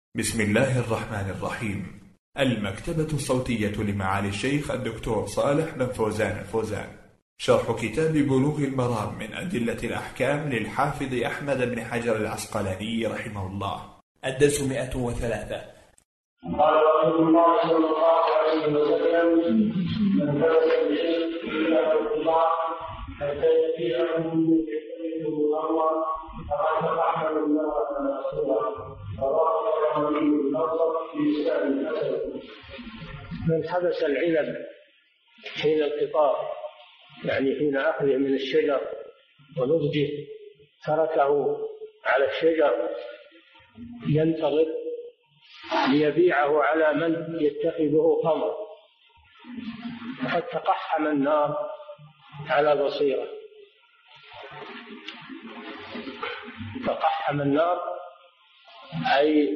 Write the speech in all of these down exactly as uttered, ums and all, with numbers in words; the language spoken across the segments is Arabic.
بسم الله الرحمن الرحيم. المكتبة الصوتية لمعالي الشيخ الدكتور صالح بن فوزان الفوزان، شرح كتاب بلوغ المرام من أدلة الأحكام للحافظ أحمد بن حجر العسقلاني رحمه الله. الدرس مئة وثلاثة. قال رسول الله صلى الله عليه وسلم: من درس بشيء إلا الله حتى يأتيه من يحتمله الله فقد رحمه الله ورسوله. من حبس العنب حين القطاف، يعني حين أخذه من الشجر ونضجه، تركه على الشجر ينتظر ليبيعه على من يتخذه خمر، فقد تقحم النار على بصيرة. تقحم النار أي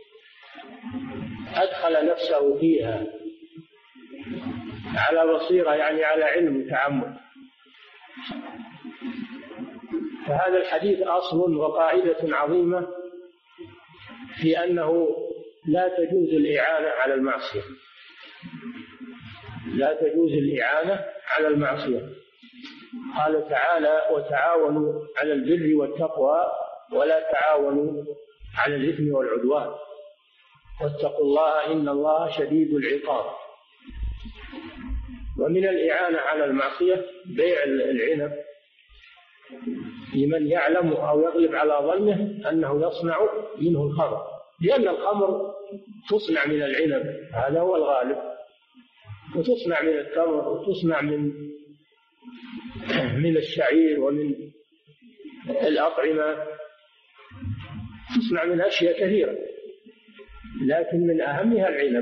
أدخل نفسه فيها على بصيرة، يعني على علم وتعمد. فهذا الحديث أصل وقاعدة عظيمة في أنه لا تجوز الإعانة على المعصية، لا تجوز الإعانة على المعصية. قال تعالى: وتعاونوا على البر والتقوى ولا تعاونوا على الإثم والعدوان واتقوا الله إن الله شديد العقاب. ومن الإعانة على المعصية بيع العنب لمن يعلم أو يغلب على ظنه أنه يصنع منه الخمر، لأن الخمر تصنع من العنب، هذا هو الغالب، وتصنع من التمر، وتصنع من من الشعير ومن الأطعمة، تصنع من أشياء كثيرة، لكن من أهمها العنب.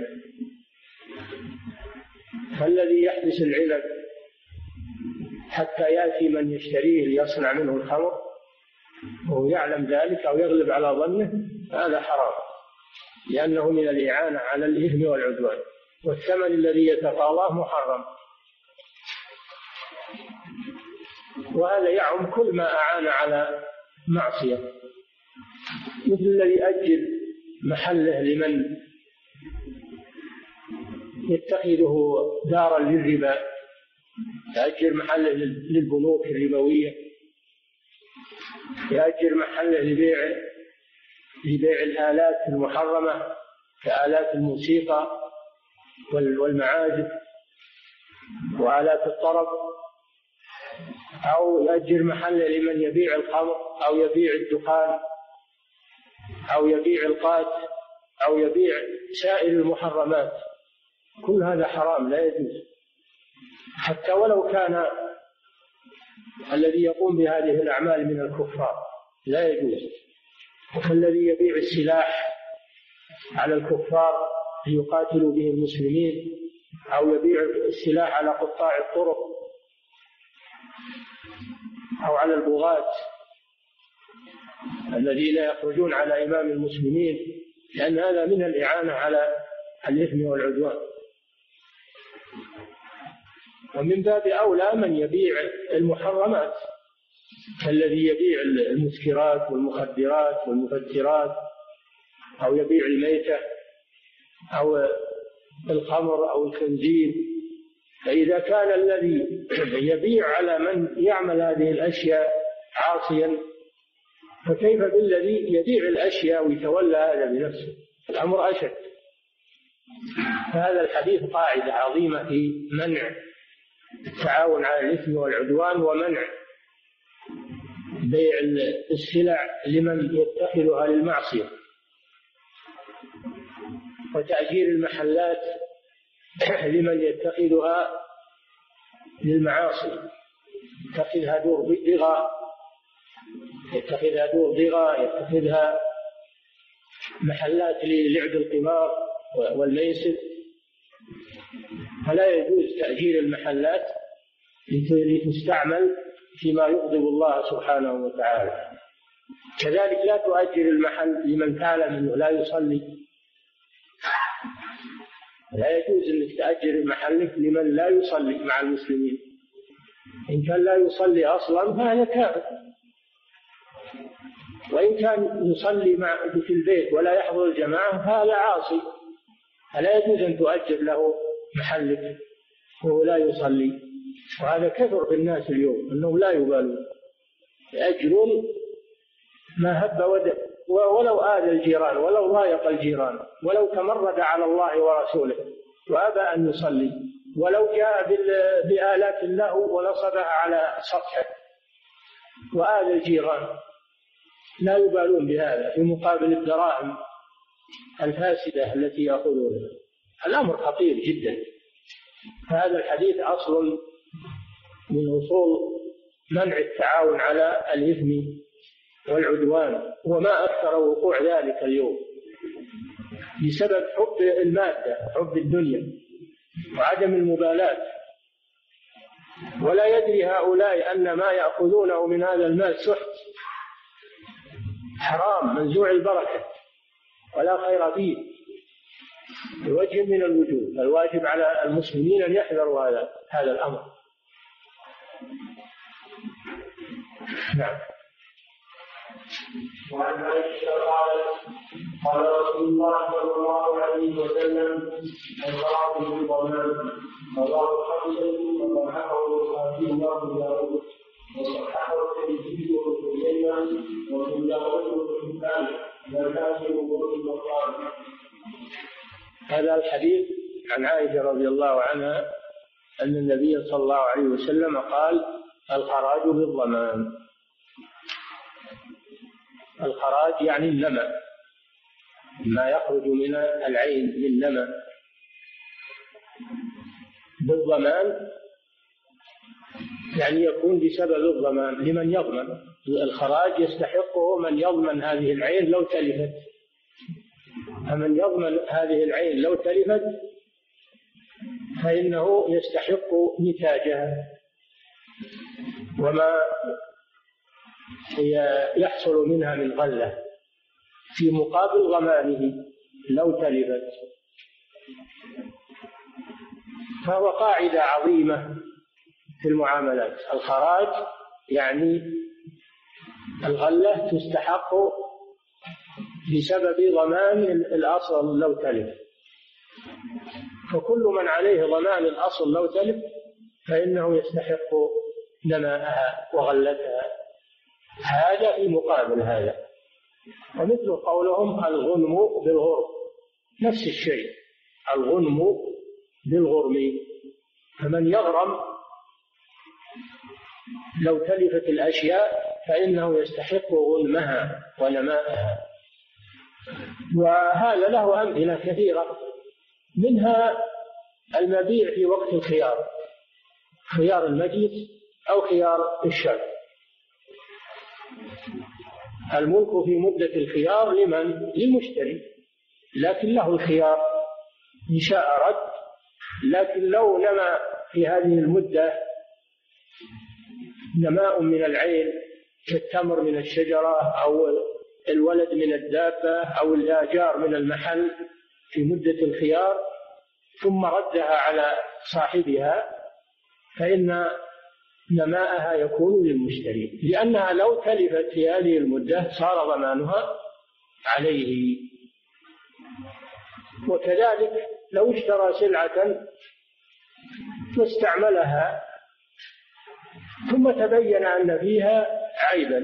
فالذي يحبس العنب حتى يأتي من يشتريه ليصنع منه الخمر وهو يعلم ذلك أو يغلب على ظنه، هذا حرام، لأنه من الإعانة على الإثم والعدوان، والثمن الذي يتقاضاه محرم. وهذا يعم كل ما أعان على معصية، مثل الذي أجل محله لمن يتخذه دارا للربا، يأجر محله للبنوك الربوية، يأجر محله لبيع لبيع الآلات المحرمة كآلات الموسيقى والمعازف وآلات الطرب، أو يأجر محله لمن يبيع الخمر أو يبيع الدخان أو يبيع القات أو يبيع سائر المحرمات. كل هذا حرام لا يجوز، حتى ولو كان الذي يقوم بهذه الأعمال من الكفار لا يجوز. والذي يبيع السلاح على الكفار ليقاتلوا به المسلمين، أو يبيع السلاح على قطاع الطرق أو على البغاة الذين يخرجون على إمام المسلمين، لأن هذا من الإعانة على الإثم والعدوان. ومن باب أولى من يبيع المحرمات، كالذي يبيع المسكرات والمخدرات والمفترات، أو يبيع الميتة أو الخمر أو الخنزير. فإذا كان الذي يبيع على من يعمل هذه الأشياء عاصيا، فكيف بالذي يبيع الأشياء ويتولى هذا بنفسه؟ الأمر أشد. فهذا الحديث قاعدة عظيمة في منع التعاون على الإثم والعدوان، ومنع بيع السلع لمن يتخذها للمعصية، وتأجير المحلات لمن يتخذها للمعاصي، يتخذها دور ضغى، يتخذها دور ضغى، يتخذها محلات للعب القمار والميسر. فلا يجوز تأجير المحلات لتستعمل فيما يغضب الله سبحانه وتعالى. كذلك لا تؤجر المحل لمن تعلم أنه لا يصلي، لا يجوز أنك تأجر محلك لمن لا يصلي مع المسلمين. إن كان لا يصلي أصلا فهذا كافر، وإن كان يصلي مع في البيت ولا يحضر الجماعة هذا عاصي، فلا يجوز أن تؤجر له محلك وهو لا يصلي. وهذا كثر في الناس اليوم أنهم لا يبالون، يأجرون ما هب ودب، ولو آذى الجيران ولو ضايق الجيران ولو تمرد على الله ورسوله وأبى أن يصلي، ولو جاء بآلات اللهو ونصبها على سطحه وآذى الجيران، لا يبالون بهذا في مقابل الدراهم الفاسدة التي يأخذونها. الأمر خطير جدا. هذا الحديث أصل من أصول منع التعاون على الإثم والعدوان، وما أكثر وقوع ذلك اليوم بسبب حب المادة، حب الدنيا، وعدم المبالاة. ولا يدري هؤلاء أن ما يأخذونه من هذا المال سحت حرام منزوع البركة ولا خير فيه بوجه من الوجوه. الواجب على المسلمين أن يحذروا هذا هذا الأمر. نعم. وعن عائشة قالت قال رسول الله صلى الله عليه وسلم: الخاطب بالضمان. رواه حمزة وصححه البخاري وابو داود وصححه الترمذي وابن خزيمة وابن داود وابن حبان والحاكم وابن بطال. هذا الحديث عن عائشة رضي الله عنها أن النبي صلى الله عليه وسلم قال: الخراج بالضمان. الخراج يعني النمى، ما يخرج من العين من نمى بالضمان، يعني يكون بسبب الضمان لمن يضمن. الخراج يستحقه من يضمن هذه العين لو تلفت، فمن يضمن هذه العين لو تلفت فإنه يستحق نتاجها وما يحصل منها من غلة في مقابل ضمانه لو تلفت. فهو قاعدة عظيمة في المعاملات. الخراج يعني الغلة تستحق بسبب ضمان الأصل لو تلف، فكل من عليه ضمان الأصل لو تلف فإنه يستحق نماءها وغلتها. هذا في مقابل هذا. ومثل قولهم: الغنم بالغرم، نفس الشيء، الغنم بالغرم. فمن يغرم لو تلفت الأشياء فإنه يستحق غنمها ونماءها. وهذا له أمثلة كثيرة، منها المبيع في وقت الخيار، خيار المجلس أو خيار الشرط. الملك في مدة الخيار لمن؟ للمشتري، لكن له الخيار إن شاء رد. لكن لو نما في هذه المدة نماء من العين كالتمر من الشجرة أو الولد من الدابة أو الآجار من المحل في مدة الخيار ثم ردها على صاحبها، فإن نماءها يكون للمشتري، لأنها لو تلفت في هذه المدة صار ضمانها عليه. وكذلك لو اشترى سلعة واستعملها ثم تبين أن فيها عيبا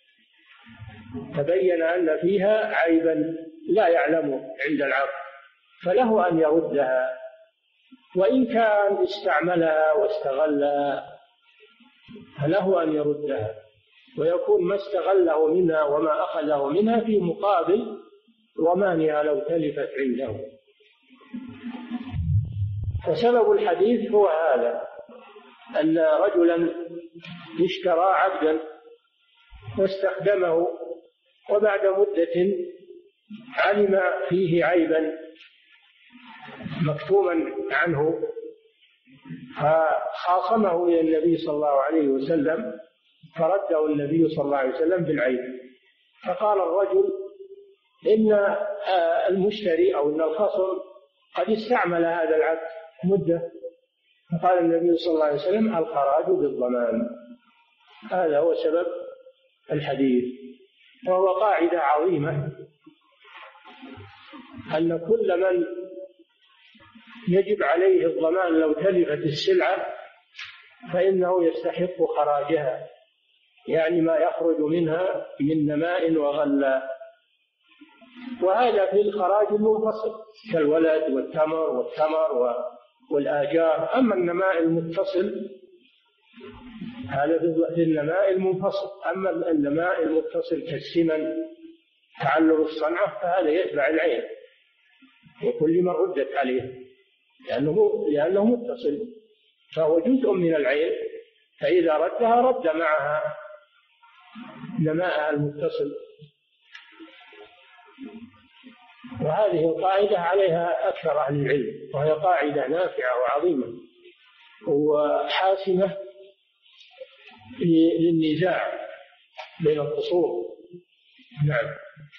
تبين أن فيها عيبا لا يعلمه عند العقد، فله أن يردها، وإن كان استعملها واستغلها فله أن يردها، ويكون ما استغله منها وما أخذه منها في مقابل ضمانها لو تلفت عنده. فسبب الحديث هو هذا، أن رجلا اشترى عبدا واستخدمه، وبعد مدة علم فيه عيبا مكتوما عنه، فخاصمه إلى النبي صلى الله عليه وسلم، فرده النبي صلى الله عليه وسلم بالعيب. فقال الرجل: إن المشتري أو إن الخصم قد استعمل هذا العبد مدة. فقال النبي صلى الله عليه وسلم: الخراج بالضمان. هذا هو سبب الحديث. وهو قاعدة عظيمة أن كل من يجب عليه الضمان لو تلفت السلعة فإنه يستحق خراجها، يعني ما يخرج منها من نماء وغلاء. وهذا في الخراج المنفصل كالولد والتمر والثمر والآجار. أما النماء المتصل هذا في النماء المنفصل. أما النماء المتصل كالسمن تعلم الصنعة فهذا يتبع العين وكل ما ردت عليه لأنه, لأنه متصل، فهو جزء من العين، فإذا ردها رد معها نماءها المتصل. وهذه القاعدة عليها أكثر أهل العلم، وهي قاعدة نافعة وعظيمة وحاسمة للنزاع بين الخصوم. نعم.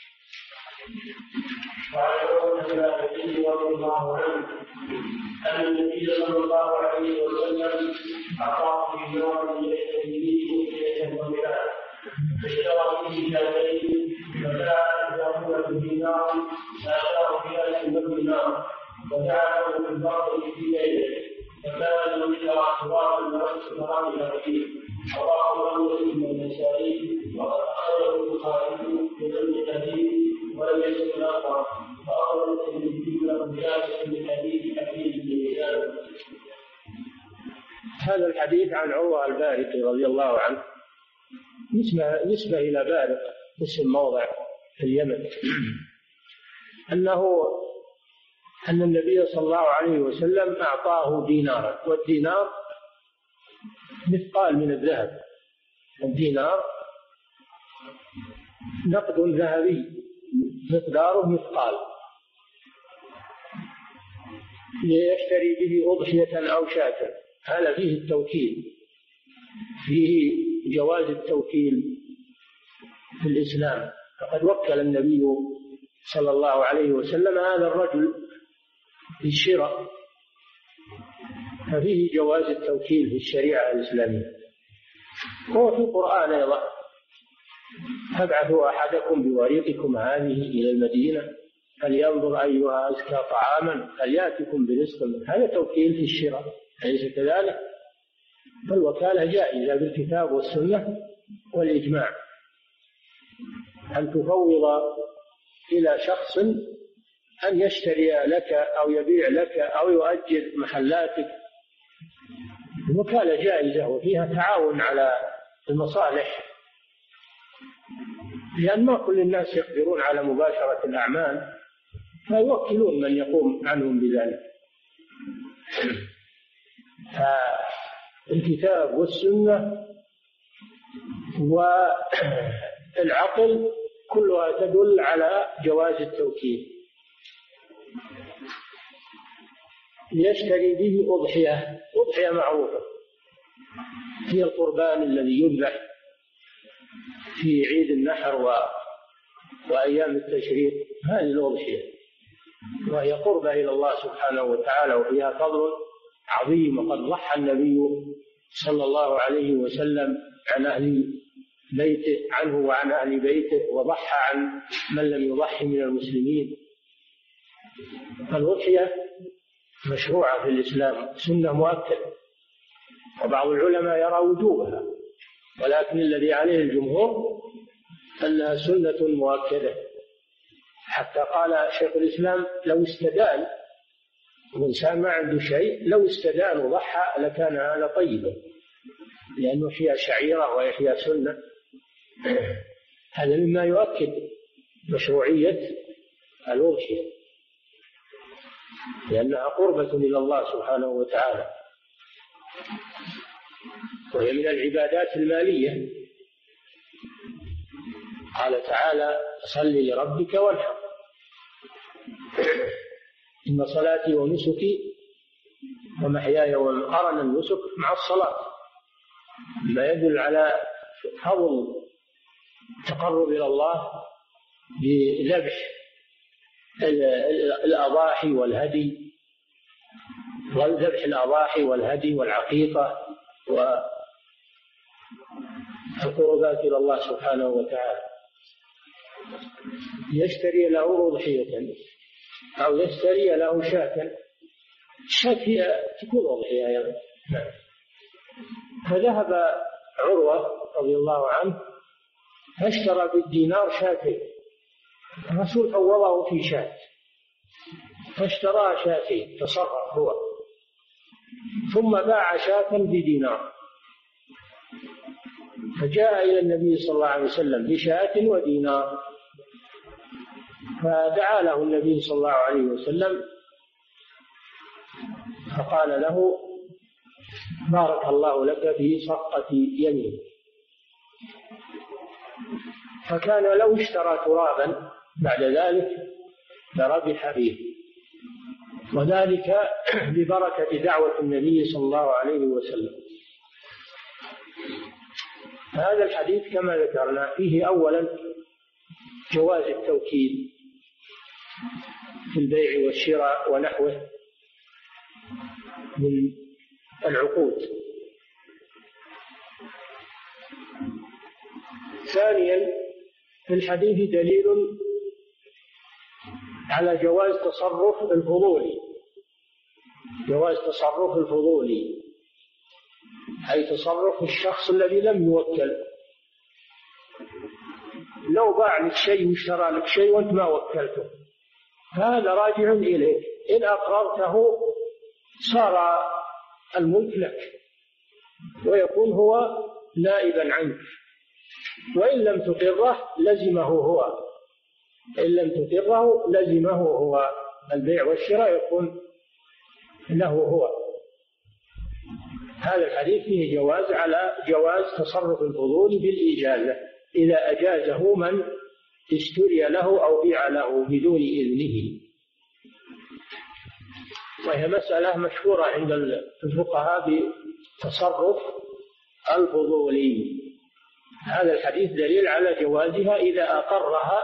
وعن النبي رضي الله عنه أن النبي صلى الله عليه وسلم أعطاه في يوم يشتري به أكلة وماء فاشترى به شاتين فجاء يأكل بدينار فأتاه بألف ودينار فجعله في الباطل في ليله فكان يشترى صراطا ونفس كرام الأخير. رواه مسلم والنسائي وقد أخرجه البخاري من الحديث ولم يسلم الآخر فأخرج الترمذي له جامع من حديث حديث بن هشام. هذا الحديث عن عروة البارقي رضي الله عنه نسبة, نسبة إلى بارق اسم موضع في اليمن، أنه أن النبي صلى الله عليه وسلم أعطاه دينارا، والدينار مثقال من الذهب. الدينار نقد ذهبي مقداره مثقال ليشتري به أضحية أو شاة. هذا فيه التوكيل، فيه جواز التوكيل في الإسلام. فقد وكل النبي صلى الله عليه وسلم هذا الرجل في الشراء، ففيه جواز التوكيل في الشريعة الإسلامية. هو في القرآن أيضا: فابعثوا أحدكم بوريقكم هذه إلى المدينة فلينظر أيها أزكى طعاما فليأتكم برزق منه. هذا توكيل في الشراء، أليس كذلك؟ فالوكالة جائزة بالكتاب والسنة والإجماع، أن تفوض إلى شخص أن يشتري لك أو يبيع لك أو يؤجر محلاتك. الوكالة جائزة وفيها تعاون على المصالح، لأن ما كل الناس يقدرون على مباشرة الأعمال فيوكلون من يقوم عنهم بذلك. فالكتاب والسنة والعقل كلها تدل على جواز التوكيل. يشتري به أضحية، أضحية معروفة هي القربان الذي يذبح في عيد النحر و... وأيام التشريق. هذه الأضحية وهي قربة إلى الله سبحانه وتعالى وفيها فضل عظيم. وقد ضحى النبي صلى الله عليه وسلم عن أهل بيته عنه وعن أهل بيته، وضحى عن من لم يضحي من المسلمين. الأضحية مشروعة في الإسلام، سنة مؤكدة، وبعض العلماء يرى وجوبها، ولكن الذي عليه الجمهور أنها سنة مؤكدة. حتى قال شيخ الإسلام: لو استدان الإنسان ما عنده شيء، لو استدان وضحى لكان هذا طيبا، لأنه فيها شعيرة وفيها سنة. هذا مما يؤكد مشروعية الأضحية، لأنها قربة إلى الله سبحانه وتعالى، وهي من العبادات المالية. قال تعالى: صل لربك وانحر، إن صلاتي ونسكي ومحياي وقرن النسك مع الصلاة، ما يدل على فضل التقرب إلى الله بذبح الأضاحي والهدي، وذبح الأضاحي والهدي والعقيقة والقربات إلى الله سبحانه وتعالى. يشتري له أضحية أو يشتري له شاة. الشاة هي تكون أضحية أيضا. فذهب عروة رضي الله عنه فاشترى بالدينار شاتين، الرسول فوضه في شاة فاشترى شاتين، تصرف هو، ثم باع شاة بدينار، فجاء إلى النبي صلى الله عليه وسلم بشاة ودينار، فدعا له النبي صلى الله عليه وسلم فقال له: بارك الله لك في صفقة يمين. فكان لو اشترى ترابا بعد ذلك لربح فيه، وذلك ببركة دعوة النبي صلى الله عليه وسلم. هذا الحديث كما ذكرنا فيه أولا جواز التوكيل في البيع والشراء ونحوه من العقود. ثانيا في الحديث دليل على جواز تصرف الفضولي، جواز تصرف الفضولي أي تصرف الشخص الذي لم يوكل. لو باع لك شيء واشترى لك شيء وانت ما وكلته هذا راجع إليك، إن أقررته صار الملك لك ويكون هو نائبا عنك، وإن لم تقره لزمه هو، إن لم تقره لزمه هو. البيع والشراء يكون له هو. هذا الحديث فيه جواز على جواز تصرف الفضول بالإجازة إذا أجازه من اشتري له أو بيع له بدون إذنه، وهي مسألة مشهورة عند الفقهاء بتصرف الفضولي. هذا الحديث دليل على جوازها إذا أقرها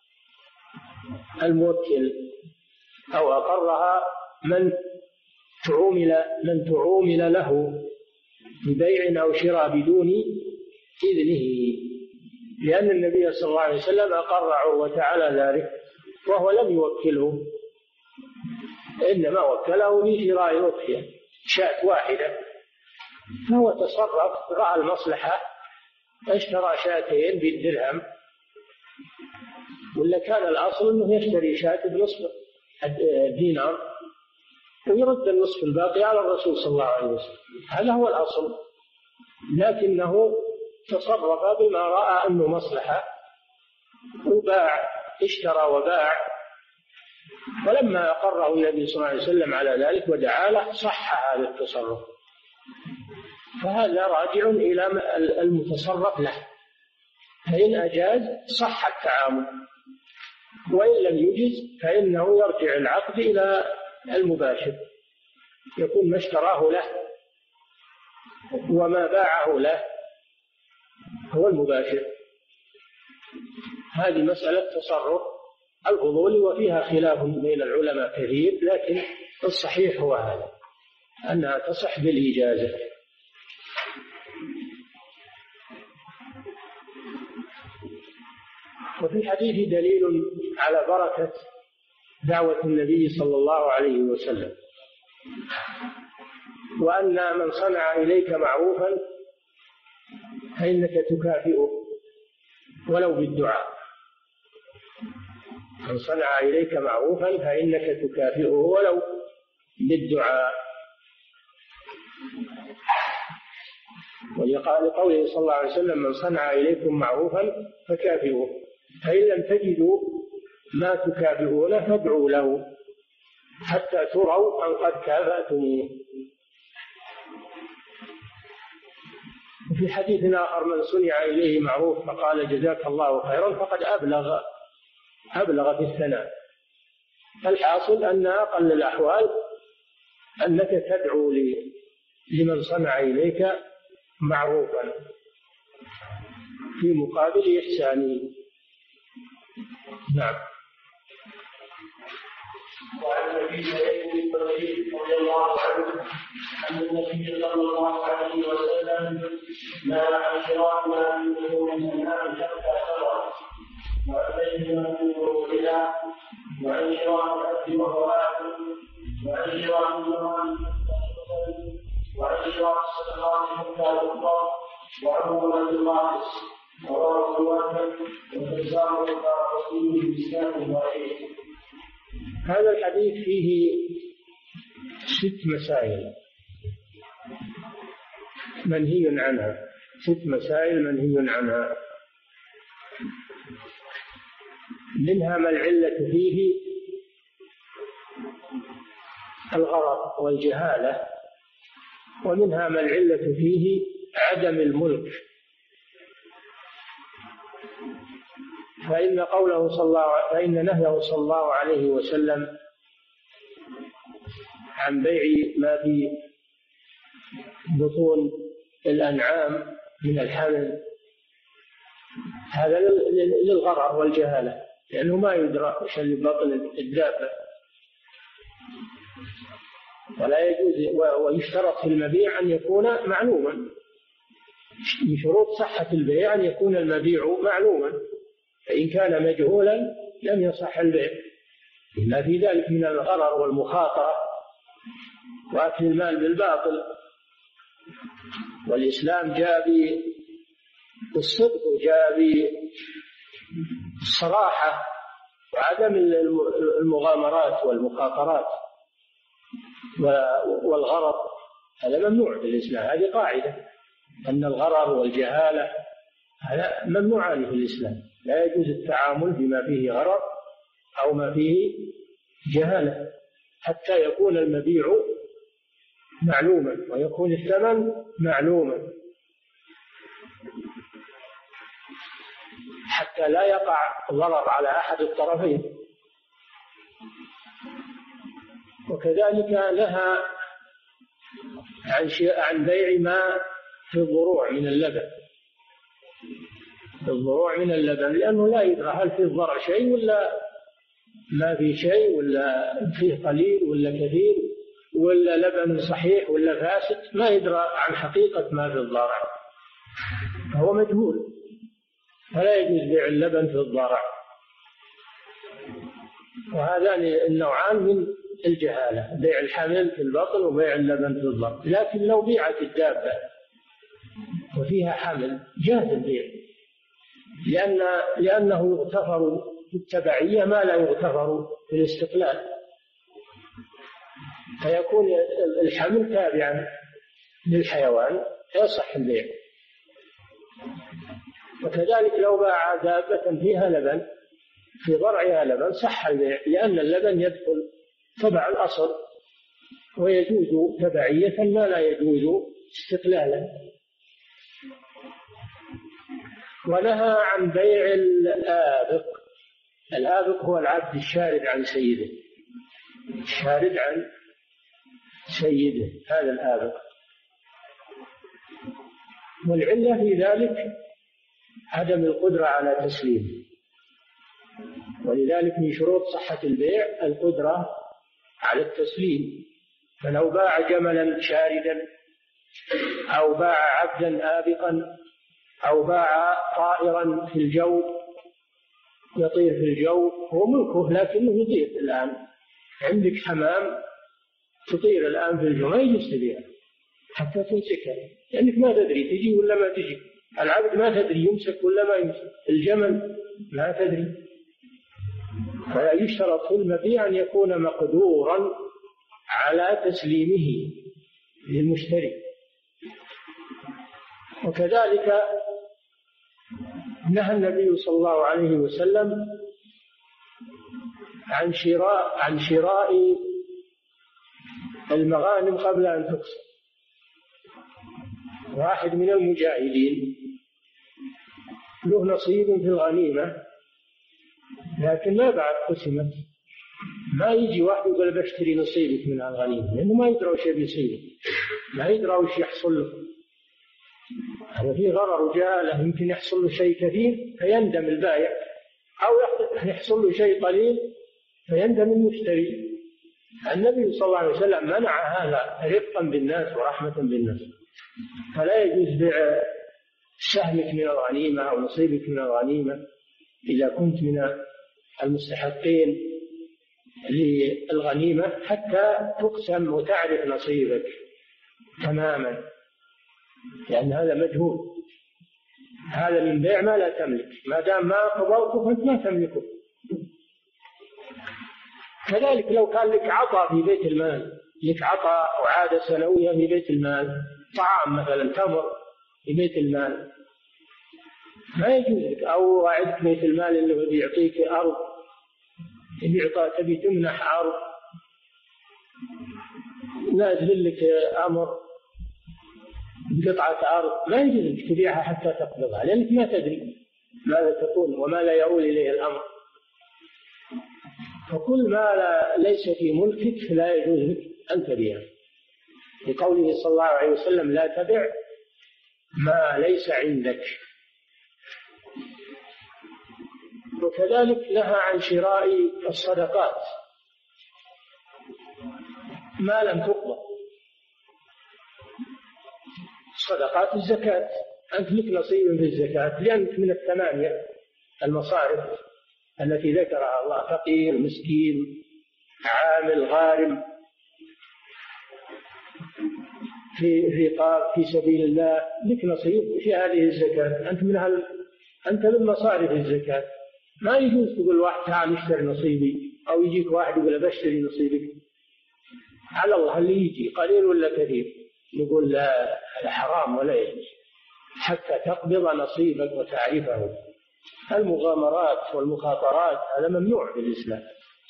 الموكل أو أقرها من تعومل من تعومل له ببيع أو شراء بدون إذنه، لأن النبي صلى الله عليه وسلم أقر عروة على ذلك وهو لم يوكله، إنما وكله في شراء أضحية شاة واحدة، فهو تصرف رأى المصلحة اشترى شاتين بالدرهم، ولا كان الأصل أنه يشتري شاة بنصف الدينار ويرد النصف الباقي على الرسول صلى الله عليه وسلم، هذا هو الأصل، لكنه تصرف بما رأى أنه مصلحة وباع، اشترى وباع، ولما أقره النبي صلى الله عليه وسلم على ذلك ودعا له صح هذا التصرف، فهذا راجع إلى المتصرف له، فإن أجاز صح التعامل، وإن لم يجز فإنه يرجع العقد إلى المباشر، يكون ما اشتراه له وما باعه له هو المباشر. هذه مسألة تصرف الفضول وفيها خلاف بين العلماء كثير، لكن الصحيح هو هذا أنها تصح بالإجازة. وفي الحديث دليل على بركة دعوة النبي صلى الله عليه وسلم، وأن من صنع إليك معروفا فإنك تكافئه ولو بالدعاء، من صنع إليك معروفا فإنك تكافئه ولو بالدعاء. ولقال قوله صلى الله عليه وسلم: من صنع إليكم معروفا فكافئوه، فإن لم تجدوا ما تكافئونه فادعوا له حتى تروا أن قد كافأتموه. وفي حديث آخر: من صنع إليه معروف فقال جزاك الله خيرا فقد أبلغ أبلغ في الثناء. الحاصل أن أقل الأحوال أنك تدعو لمن صنع إليك معروفا في مقابل إحسانه. نعم. وعن ابي سعيد الخدري رضي الله عنه ان النبي صلى الله عليه وسلم نهى عن شراء ما من لحوم الانعام حتى ترى، وأن يجب في ظروفها وأن شراء الأكل وهو آكل وأن شراء الجمال وأن شراء الصدقات حتى تقضى وعموما الراحس ورواه الواحد وتزار الرسول بإسناد ضعيف. هذا الحديث فيه ست مسائل منهي عنها، ست مسائل منهي عنها. منها ما العلة فيه الغرض والجهالة، ومنها ما العلة فيه عدم الملك. فإن قوله صلى الله فإن نهيه صلى الله عليه وسلم عن بيع ما في بطون الأنعام من الحمل هذا للغرر والجهالة، لأنه ما يدرى ايش اللي بطن الدابة، ولا يجوز. ويشترط في المبيع أن يكون معلوما، من شروط صحة البيع أن يكون المبيع معلوما، فإن كان مجهولا لم يصح البيع. ما في ذلك من الغرر والمخاطرة وأكل المال بالباطل. والإسلام جاء بالصدق وجاء بالصراحة وعدم المغامرات والمخاطرات والغرض، هذا ممنوع في الإسلام. هذه قاعدة أن الغرر والجهالة هذا ممنوعان في الإسلام، لا يجوز التعامل بما فيه غرر أو ما فيه جهالة حتى يكون المبيع معلوما ويكون الثمن معلوما، حتى لا يقع ضرر على أحد الطرفين. وكذلك نهى عن عن بيع ما في الضروع من اللبن، في الضروع من اللبن، لأنه لا يدرى هل في الضرع شيء ولا ما في شيء، ولا فيه قليل ولا كثير، ولا لبن صحيح ولا فاسد، ما يدرى عن حقيقة ما في الضرع، فهو مجهول، فلا يجوز بيع اللبن في الضرع. وهذان النوعان من الجهالة، بيع الحمل في البطن وبيع اللبن في الضرع. لكن لو بيعت الدابة وفيها حمل جاز البيع، لأن لأنه يغتفر في التبعية ما لا يغتفر في الاستقلال، فيكون الحمل تابعا للحيوان فيصح البيع. وكذلك لو باع دابة فيها لبن في ضرعها لبن صح البيع، لأن اللبن يدخل تبع الأصل ويجوز تبعية ما لا يجوز استقلالا. ونهى عن بيع الآبق. الآبق هو العبد الشارد عن سيده، الشارد عن سيده، هذا الآبق. والعلة في ذلك عدم القدرة على تسليمه، ولذلك من شروط صحة البيع القدرة على التسليم. فلو باع جملا شاردا أو باع عبدا آبقا أو باع طائرا في الجو يطير في الجو، هو ملكه لكنه يطير الآن. عندك حمام تطير الآن في الجو، ما يجوز تبيعها حتى تمسكها، لأنك ما تدري تجي ولا ما تجي. العبد ما تدري يمسك ولا ما يمسك، الجمل ما تدري. فلا يشترط في المبيع أن يكون مقدورا على تسليمه للمشتري. وكذلك نهى النبي صلى الله عليه وسلم عن شراء عن شراء المغانم قبل أن تقسم. واحد من المجاهدين له نصيب في الغنيمة لكن ما بعد قسمت، ما يجي واحد يقول بشتري نصيبك من الغنيمة، لأنه ما يدرى وش بيصير، ما يدرى وش يحصل له. هذا فيه غرر وجهالة، يمكن يحصل له شيء كثير فيندم البائع، أو يحصل له شيء قليل فيندم المشتري. النبي صلى الله عليه وسلم منع هذا رفقا بالناس ورحمة بالناس. فلا يجوز بيع سهمك من الغنيمة أو نصيبك من الغنيمة إذا كنت من المستحقين للغنيمة حتى تقسم وتعرف نصيبك تماما، لأن هذا مجهول، هذا من بيع ما لا تملك، ما دام ما قبضته فأنت ما تملكه. كذلك لو كان لك عطاء في بيت المال، لك عطاء وعادة سنوية في بيت المال، طعام مثلا تمر في بيت المال، ما يجوز لك. أو وعدت بيت المال اللي بيعطيك أرض، يعطى تبي تمنح أرض، نازل لك أمر بقطعة أرض، ما يجوز لك تبيعها حتى تقبضها، لأنك ما تدري ماذا تكون وما لا يؤول إليه الأمر. فكل ما لا ليس في ملكك لا يجوز لك أن تبيعه، لقوله صلى الله عليه وسلم: لا تبع ما ليس عندك. وكذلك نهى عن شراء الصدقات ما لم تقبض، صدقات الزكاة، أنت لك نصيب في الزكاة لأنك من الثمانية المصارف التي ذكرها الله: فقير، مسكين، عامل، غارم، في رقاب في سبيل الله، لك نصيب في هذه الزكاة، أنت من هل أنت من مصارف الزكاة. ما يجوز تقول واحد تعال اشتري نصيبي، أو يجيك واحد يقول بشتري نصيبك. على الله اللي يجي قليل ولا كثير، يقول لا، هذا حرام ولا يجوز حتى تقبض نصيبك وتعرفه. المغامرات والمخاطرات هذا ممنوع في الإسلام.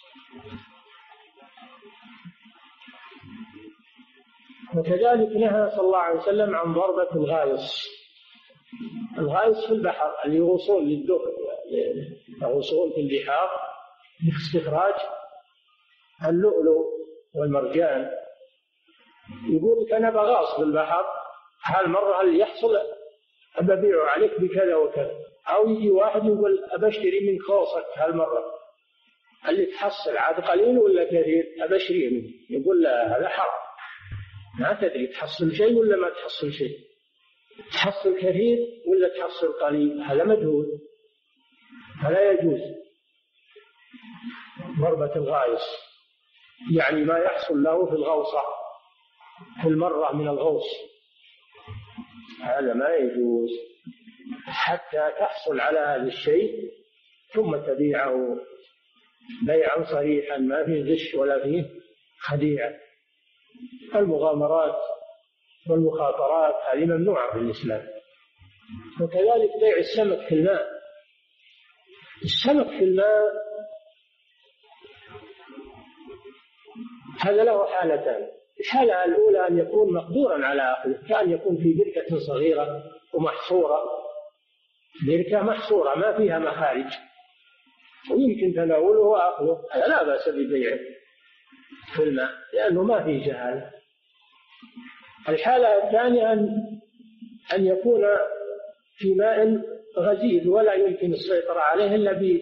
وكذلك نهى صلى الله عليه وسلم عن ضربة الغائص. الغائص في البحر اللي يغوصون للدخل، يغوصون في البحار لاستخراج اللؤلؤ والمرجان. يقول لك أنا بغاص بالبحر، هالمرة هل يحصل أبيعه عليك بكذا وكذا. أو يجي واحد يقول أبشتري من خوصك هالمرة، اللي تحصل عاد قليل ولا كثير، أبشتري منه. يقول لا، هذا حرام، ما تدري تحصل شيء ولا ما تحصل شيء، تحصل كثير ولا تحصل قليل، هذا مجهول، فلا يجوز. ضربة الغائص يعني ما يحصل له في الغوصة، في المرة من الغوص، هذا ما يجوز حتى تحصل على هذا الشيء ثم تبيعه بيعا صريحا ما فيه غش ولا فيه خديعة. المغامرات والمخاطرات هذه ممنوعة في الإسلام. وكذلك بيع السمك في الماء. السمك في الماء هذا له حالتان: الحالة الأولى أن يكون مقدورا على أخذه، كأن يكون في بركة صغيرة ومحصورة، بركة محصورة ما فيها مخارج ويمكن تناوله وأخذه، هذا لا بأس ببيعه في الماء لأنه ما فيه جهالة. الحالة الثانية أن أن يكون في ماء غزير ولا يمكن السيطرة عليه إلا ب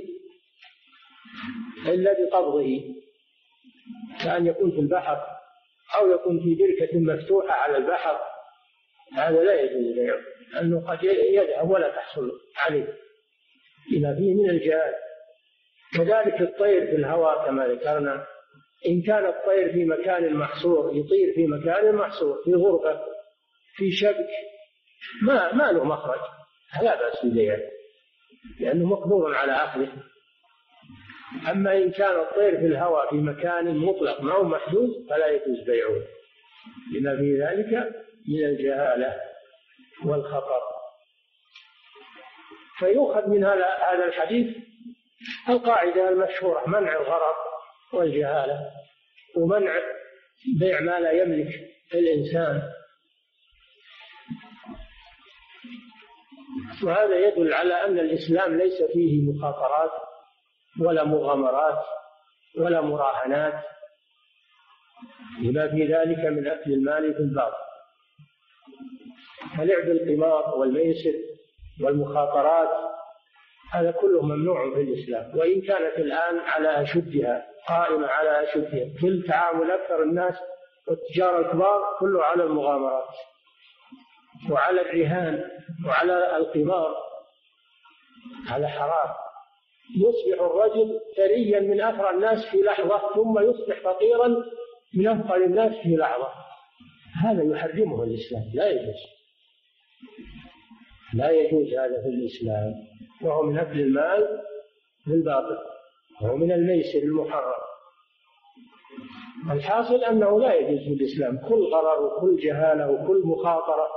إلا بقبضه، كأن يكون في البحر أو يكون في بركة مفتوحة على البحر، هذا لا يجوز بيعه لأنه قد يذهب ولا تحصل عليه لما فيه من الجهال. كذلك الطير في الهواء كما ذكرنا، إن كان الطير في مكان محصور يطير في مكان محصور، في غرفة، في شبك، ما ما له مخرج، لا بأس ببيعه لأنه مقدور على أخذه. أما إن كان الطير في الهواء في مكان مطلق ما هو محدود فلا يجوز بيعه لما في ذلك من الجهالة والخطر. فيؤخذ من هذا هذا الحديث القاعدة المشهورة: منع الغرر والجهالة، ومنع بيع ما لا يملك الإنسان. وهذا يدل على أن الإسلام ليس فيه مخاطرات ولا مغامرات ولا مراهنات لما في ذلك من أكل المال في الباطل. فلعب القمار والميسر والمخاطرات هذا كله ممنوع في الإسلام، وإن كانت الآن على أشدها، قائمة على أشدها، كل تعامل أكثر الناس والتجار الكبار كله على المغامرات وعلى الرهان وعلى القمار، هذا حرام يصبح الرجل ثريا من أثرى الناس في لحظة، ثم يصبح فقيرا من أفقر الناس في لحظة. هذا يحرمه الإسلام، لا يجوز، لا يجوز هذا في الإسلام، وهو من أكل المال بالباطل، وهو من الميسر المحرم. الحاصل أنه لا يجوز في الإسلام كل غرر وكل جهالة وكل مخاطرة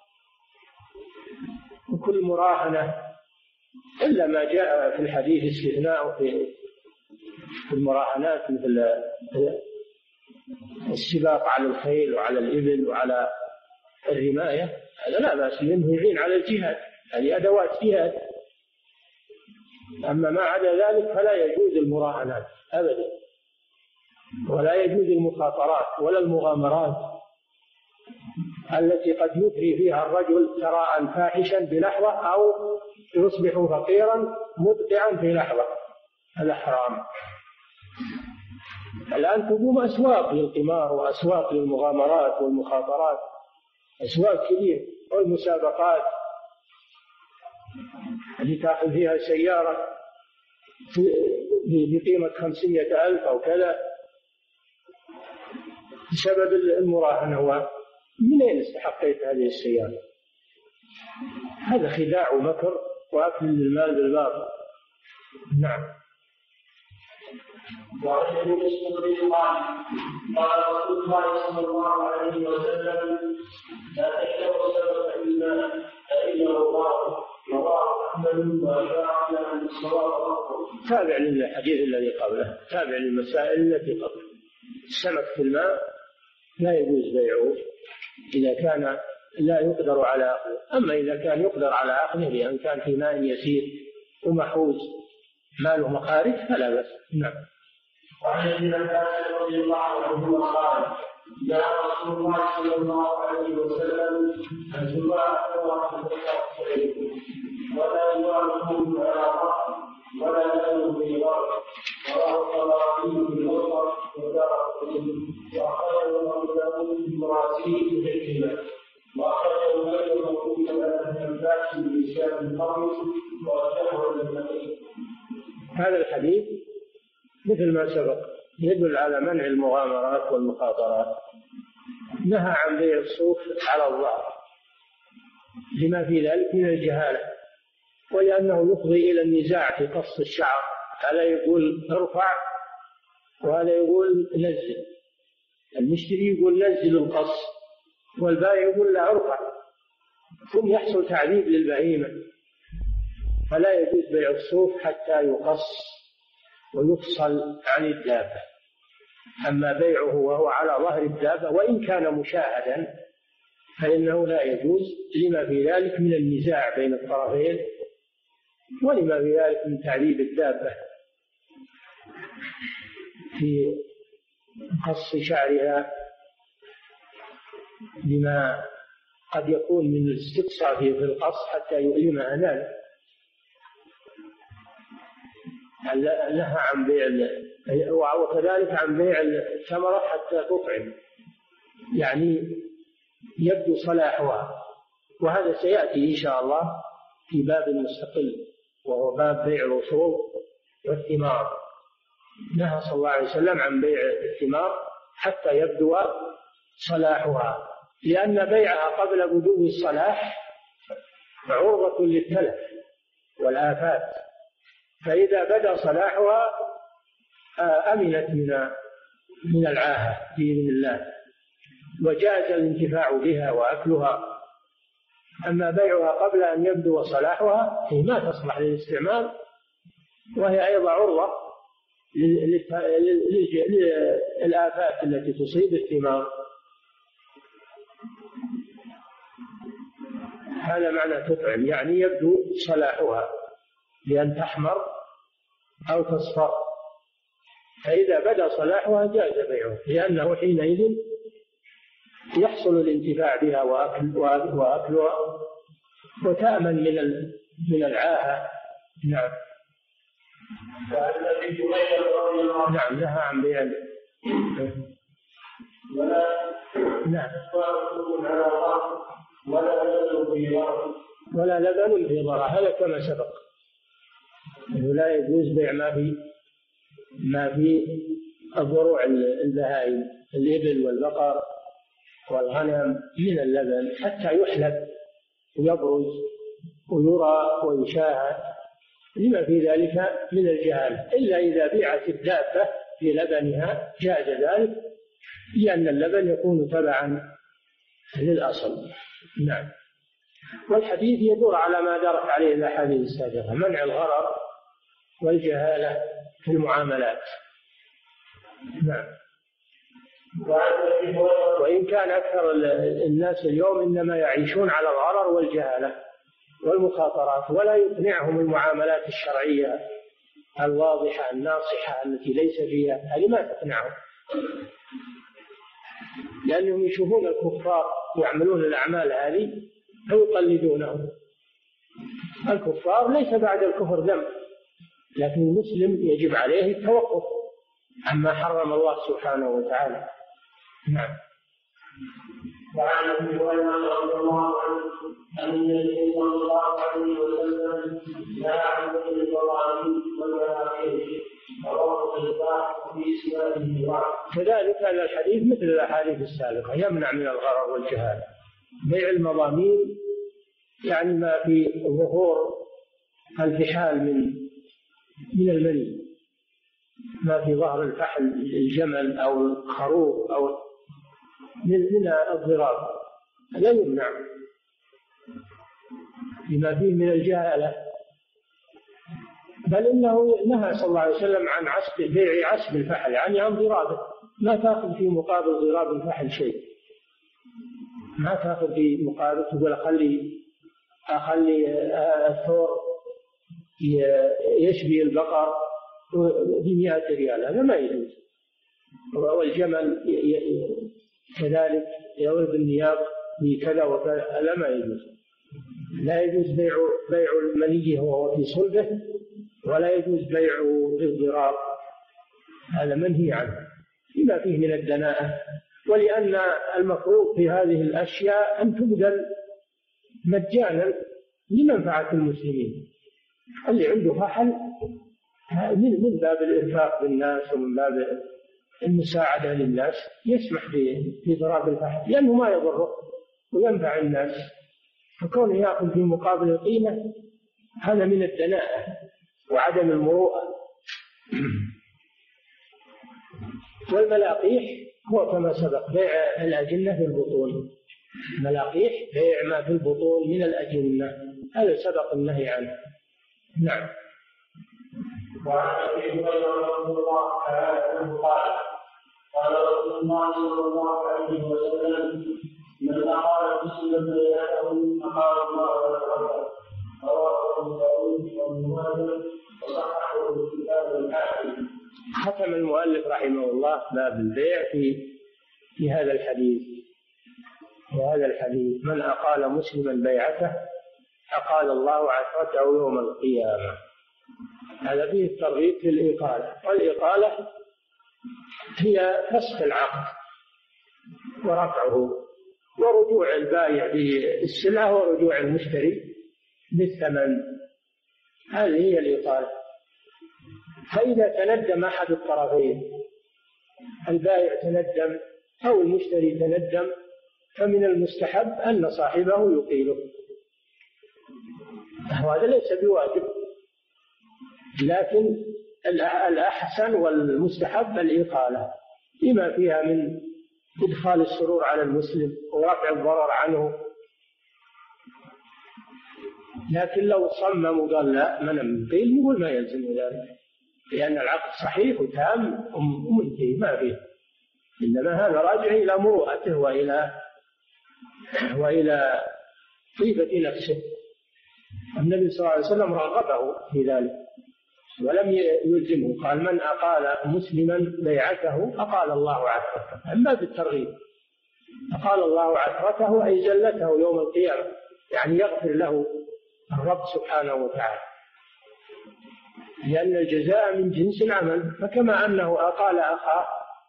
وكل مراهنة، إلا ما جاء في الحديث استثناء في المراهنات، مثل السباق على الخيل وعلى الإبل وعلى الرماية، هذا لا بأس منه، يعين على الجهاد، هذه أدوات جهاد. أما ما عدا ذلك فلا يجوز المراهنات أبدا، ولا يجوز المخاطرات ولا المغامرات التي قد يثري فيها الرجل ثراء فاحشا بلحظة، أو يصبح فقيرا مبدعا في لحظة، هذا حرام. الآن تقوم أسواق للقمار وأسواق للمغامرات والمخاطرات، أسواق كبيرة، والمسابقات اللي تأخذ فيها سيارة بقيمة خمسمائة ألف أو كذا بسبب المراهنة. من أين استحقيت هذه السيارة؟ هذا خداع ومكر وأكل المال بالباطل. نعم. وعن ابي مسعود قال قال رسول الله صلى الله عليه وسلم: لا تشربوا سبب الماء فانه الله رواه احمد واشار الى ان الصواب. تابع للحديث الذي قبله، تابع للمسائل التي قبله. السمك في الماء لا يجوز بيعه إذا كان لا يقدر على أخذه، أما إذا كان يقدر على أخذه لأن كان في ماء يسير ومحوز ماله مخارج فلا بأس. نعم. وعن ابن عباس رضي الله عنهما قال: جاء رسول الله صلى الله عليه وسلم أن تباع الثمرة بالتقصير ولا يباعكم على ظهر ولا لهم في ظهر، وله الطبراني في الأسر وتركه، وأخرجه أبو داود في المراسيل بالحكمة، وأخرجه غيره في ثلاثة أنفاس بلسان القوس وأرجعه للنبي. هذا الحديث مثل ما سبق يدل على منع المغامرات والمخاطرات، نهى عن بيع الصوف على الظهر لما في ذلك من الجهالة، ولأنه يفضي إلى النزاع في قص الشعر، هذا يقول ارفع وهذا يقول نزل، المشتري يقول نزل القص والبائع يقول لا ارفع، ثم يحصل تعذيب للبهيمة. فلا يجوز بيع الصوف حتى يقص ويفصل عن الدابة. أما بيعه وهو على ظهر الدابة وإن كان مشاهدا فإنه لا يجوز لما في ذلك من النزاع بين الطرفين، ولما في ذلك من تعذيب الدابة في قص شعرها لما قد يكون من الاستقصاء في القص حتى يؤلمها ذلك. نهى عن بيع وكذلك عن بيع الثمرة حتى تطعم، يعني يبدو صلاحها، وهذا سيأتي إن شاء الله في باب مستقل وهو باب بيع الأصول والثمار. نهى صلى الله عليه وسلم عن بيع الثمار حتى يبدو صلاحها، لأن بيعها قبل بدو الصلاح عرضة للتلف والآفات، فإذا بدا صلاحها أمنت من من العاهة بإذن الله، وجاز الانتفاع بها وأكلها. أما بيعها قبل أن يبدو صلاحها هي ما تصلح للاستعمال، وهي أيضا عرضة للآفات التي تصيب الثمار. هذا معنى تطعم، يعني يبدو صلاحها بأن تحمر أو تصفر، فإذا بدا صلاحها جاز بيعه، لأنه حينئذ يحصل الانتفاع بها وأكلها وتأمن من من العاهة. نعم. نعم. نهى عن بيع ولا نعم ولا لبن في ضرع ولا لبن في ضرع، هذا كما سبق. أنه لا يجوز بيع ما في ما في الضروع البهائم الإبل والبقر والغنم من اللبن حتى يحلب ويبرز ويرى ويشاهد لما في ذلك من الجهالة، إلا إذا بيعت الدابة في لبنها جاز ذلك، لأن اللبن يكون تبعا للأصل. نعم. والحديث يدور على ما دارت عليه الأحاديث السابقة، منع الغرر والجهالة في المعاملات. نعم. وإن كان أكثر الناس اليوم إنما يعيشون على الغرر والجهالة والمخاطرات، ولا يقنعهم المعاملات الشرعية الواضحة الناصحة التي ليس فيها، هذه ما تقنعهم، لأنهم يشوفون الكفار يعملون الأعمال هذه فيقلدونهم. الكفار ليس بعد الكفر ذنب، لكن المسلم يجب عليه التوقف عما حرم الله سبحانه وتعالى. نعم. وعن ابي هريره رضي الله عنه ان النبي صلى الله عليه وسلم نهى عن بيع الضرائب والمناقيش رواه الباحث في اسناده ضعف. كذلك هذا الحديث مثل الاحاديث السابقه يمنع من الغرر والجهاله. بيع المضامين يعني ما في ظهور الفحال من من المني، ما في ظهر الفحل الجمل او الخروف او من من الضراب، لا يمنع لما فيه من الجهالة. بل إنه نهى صلى الله عليه وسلم عن عسب بيع عسب الفحل، يعني عن ضرابه، ما تأخذ في مقابل ضراب الفحل شيء، ما تأخذ في مقابل تقول أخلي أخلي الثور يشبي البقر بمئة ريال، هذا ما يجوز. والجمل كذلك يضرب النياق بكذا وكذا، هذا ما يجوز. لا يجوز بيع بيع المني وهو في صلبه، ولا يجوز بيعه بالضراب، هذا منهي عنه لما فيه من الدناءة. ولأن المفروض في هذه الأشياء أن تبذل مجانا لمنفعة المسلمين. اللي عنده فحل من من باب الإنفاق بالناس ومن باب المساعدة للناس يسمح في ضراب الفحل، لأنه ما يضره وينفع الناس، فكونه يأخذ في مقابل القيمة هذا من الدناءة وعدم المروءة. والملاقيح هو كما سبق بيع الأجنة في البطون، ملاقيح بيع ما في البطون من الأجنة، هذا سبق النهي عنه. نعم. وعن ابي هريره رضي الله عنه قال قال رسول الله صلى الله عليه وسلم من اقال مسلما بينه اقال الله له. رواه ابو داود وابن ماجه وصححه الكتاب الحاكم. ختم المؤلف رحمه الله باب البيع في في هذا الحديث، وهذا الحديث من اقال مسلما بيعته اقال الله عثرته يوم القيامه. هذا فيه الترغيب في الإقالة، والإقالة هي فسخ العقد ورفعه ورجوع البائع بالسلعة ورجوع المشتري بالثمن، هذه هي الإقالة. فإذا تندم أحد الطرفين، البائع تندم أو المشتري تندم، فمن المستحب أن صاحبه يقيله، وهذا ليس بواجب، لكن الأحسن والمستحب الإقالة لما فيها من إدخال السرور على المسلم ورفع الضرر عنه. لكن لو صمم وقال لا من قيل يقول ما يلزم ذلك، لأن العقد صحيح وتام ومنتهي ما فيه، إنما هذا راجع إلى مروءته وإلى وإلى طيبة نفسه. النبي صلى الله عليه وسلم رغبه في ذلك ولم يلزمه، قال من أقال مسلما بيعته أقال الله عثرته، أما بالترغيب أقال الله عثرته أي زلته يوم القيامة، يعني يغفر له الرب سبحانه وتعالى، لأن الجزاء من جنس العمل. فكما أنه أقال أخاه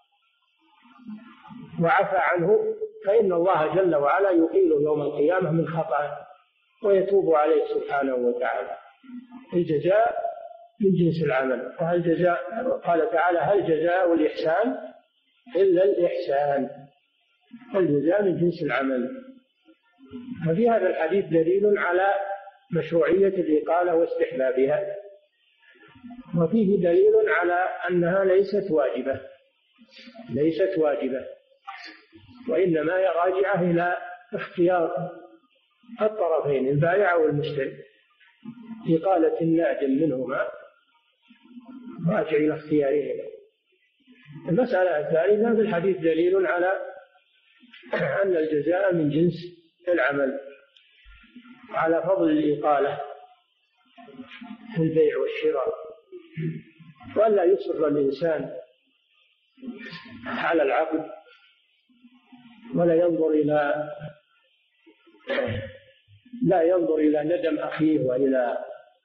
وعفى عنه، فإن الله جل وعلا يقيله يوم القيامة من خطأه ويتوب عليه سبحانه وتعالى. الجزاء من جنس العمل. وهل جزاء قال تعالى هل جزاء الإحسان إلا الإحسان، الجزاء من جنس العمل. ففي هذا الحديث دليل على مشروعية الإقالة واستحبابها، وفيه دليل على أنها ليست واجبة ليست واجبة وإنما هي راجعة إلى اختيار الطرفين البائع والمشتري. إقالة الناجم منهما راجع إلى اختيارهما. المسألة الثالثة في الحديث دليل على أن الجزاء من جنس العمل، على فضل الإقالة في البيع والشراء، وألا يصر الإنسان على العقد ولا ينظر إلى لا ينظر إلى ندم أخيه وإلى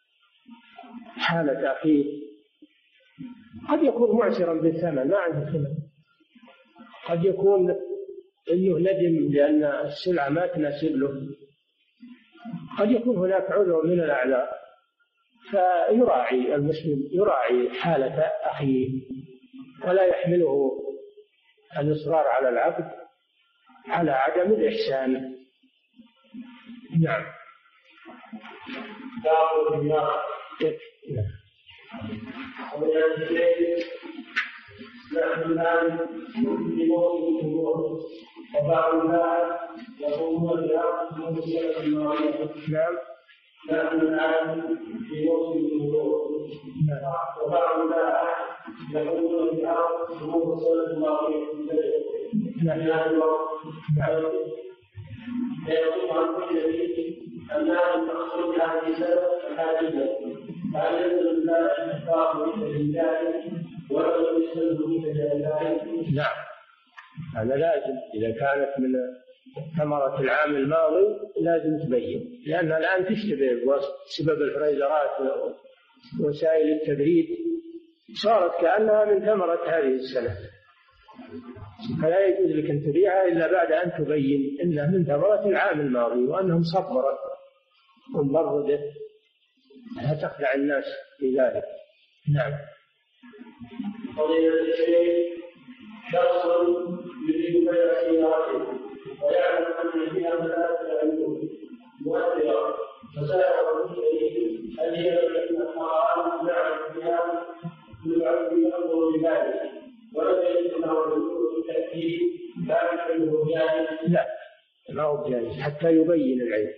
حالة أخيه. قد يكون معسرا بالثمن ما عنده ثمن، قد يكون إنه ندم لأن السلعة ما تناسب له، قد يكون هناك عذر من الأعذار، فيراعي المسلم يراعي حالة أخيه ولا يحمله الإصرار على العقد على عدم الإحسان. نعم. دعوة النار نحن الآن بموت الجمهور وبعض الناس يقومون بالعقد بموت المواعيد. نعم. نحن الآن في موت الجمهور وبعض الناس يقومون بالعقد بموت المواعيد. نعم. فيقوم عن كل شيء أنها تخرج هذه السبب حاجزة، فهل يجوز لله الإخبار بالتجديدات ولا يستلزم بالتجديدات؟ نعم، هذا لازم. إذا كانت من ثمرة العام الماضي لازم تبين، لأنها الآن تشتبه بسبب الفريزرات ووسائل التبريد، صارت كأنها من ثمرة هذه السنة، فلا يجوز لك أن تبيعها إلا بعد أن تبين إنها من ثمرة العام الماضي وأنهم صبرت ومبردت، لا تخدع الناس في ذلك. نعم. فضيلة الشيخ، شخص يريد بيع سيارته ويعلم أن فيها ثلاثة عيوب مؤثرة، فسأله الشيخ هل هي من الحرام نعم فيها يعد ينظر بذلك ولا يجوز له التأكيد لا يحله ذلك؟ لا، ما هو جائز حتى يبين العيب.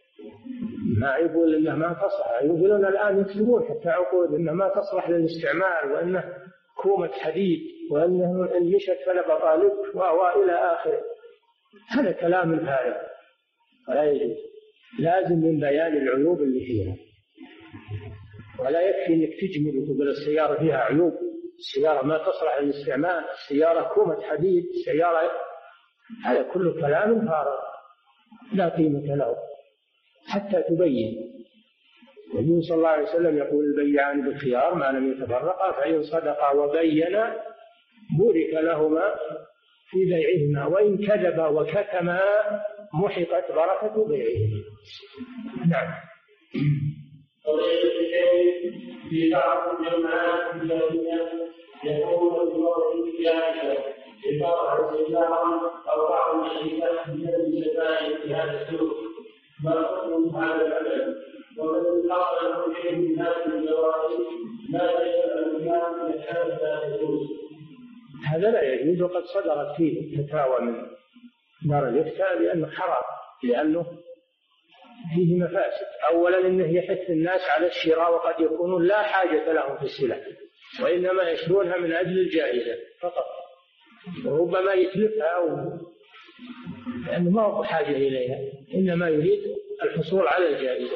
ما يقول إنه ما تصلح، يقولون الآن يكتبون حتى عقود إنه ما تصلح للاستعمال وإنه كومة حديد وأنه إن مشت فلا بطالب وإلى آخره. هذا كلام فارغ ولا يجوز، لازم من بيان العيوب اللي فيها، ولا يكفي إنك تجمل وتقول السيارة فيها عيوب، السيارة ما تصلح للاستعمال، السيارة كومة حديد، السيارة، هذا كله كلام فارغ لا قيمة له حتى تبين. النبي صلى الله عليه وسلم يقول البيعان بالخيار ما لم يتفرقا، فإن صدقا وبينا بورك لهما في بيعهما، وإن كذبا وكتما محقت بركة بيعهما. نعم. قضية الشيء في بعض الجماعات الإسلامية يقول بوضع السياسة لفرع السيارة أو بعض الشركات من الزبائن في هذا السوق، ما حكم هذا العمل؟ ومن حصل شيء من هذه الجوائز لا يجب الإمام من هذا لا يجوز. هذا لا يجوز، وقد صدرت فيه فتاوى من دار الإفتاء لأنه حرام، لأنه فيه مفاسد. أولا إنه يحث الناس على الشراء وقد يكونون لا حاجة لهم في السلع وإنما يشرونها من أجل الجائزة فقط، وربما يتلفها أو لأنه ما هو بحاجة إليها، إنما يريد الحصول على الجائزة.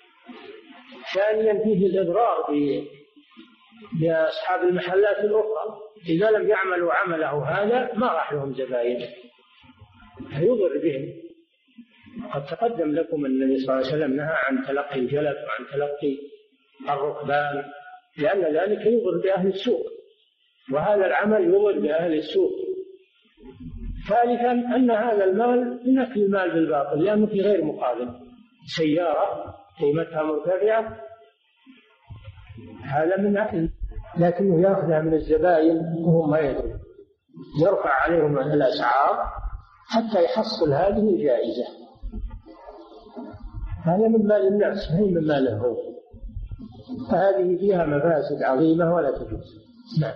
ثانيا فيه الإضرار بأصحاب المحلات الأخرى، إذا لم يعملوا عمله هذا ما راح لهم زبائن، فيضر بهم. قد تقدم لكم أن النبي صلى الله عليه وسلم نهى عن تلقي الجلب وعن تلقي الركبان، لأن ذلك يضر بأهل السوق، وهذا العمل يضر بأهل السوق. ثالثا أن هذا المال من أكل المال بالباطل، لأنه في غير مقابل. سيارة قيمتها مرتفعة هذا من أكل، لكنه يأخذها من الزبائن وهم ما يدرون، يرفع عليهم الأسعار حتى يحصل هذه الجائزة. هذا من مال الناس، هي من ماله هو، فهذه فيها مفاسد عظيمة ولا تجوز. نعم.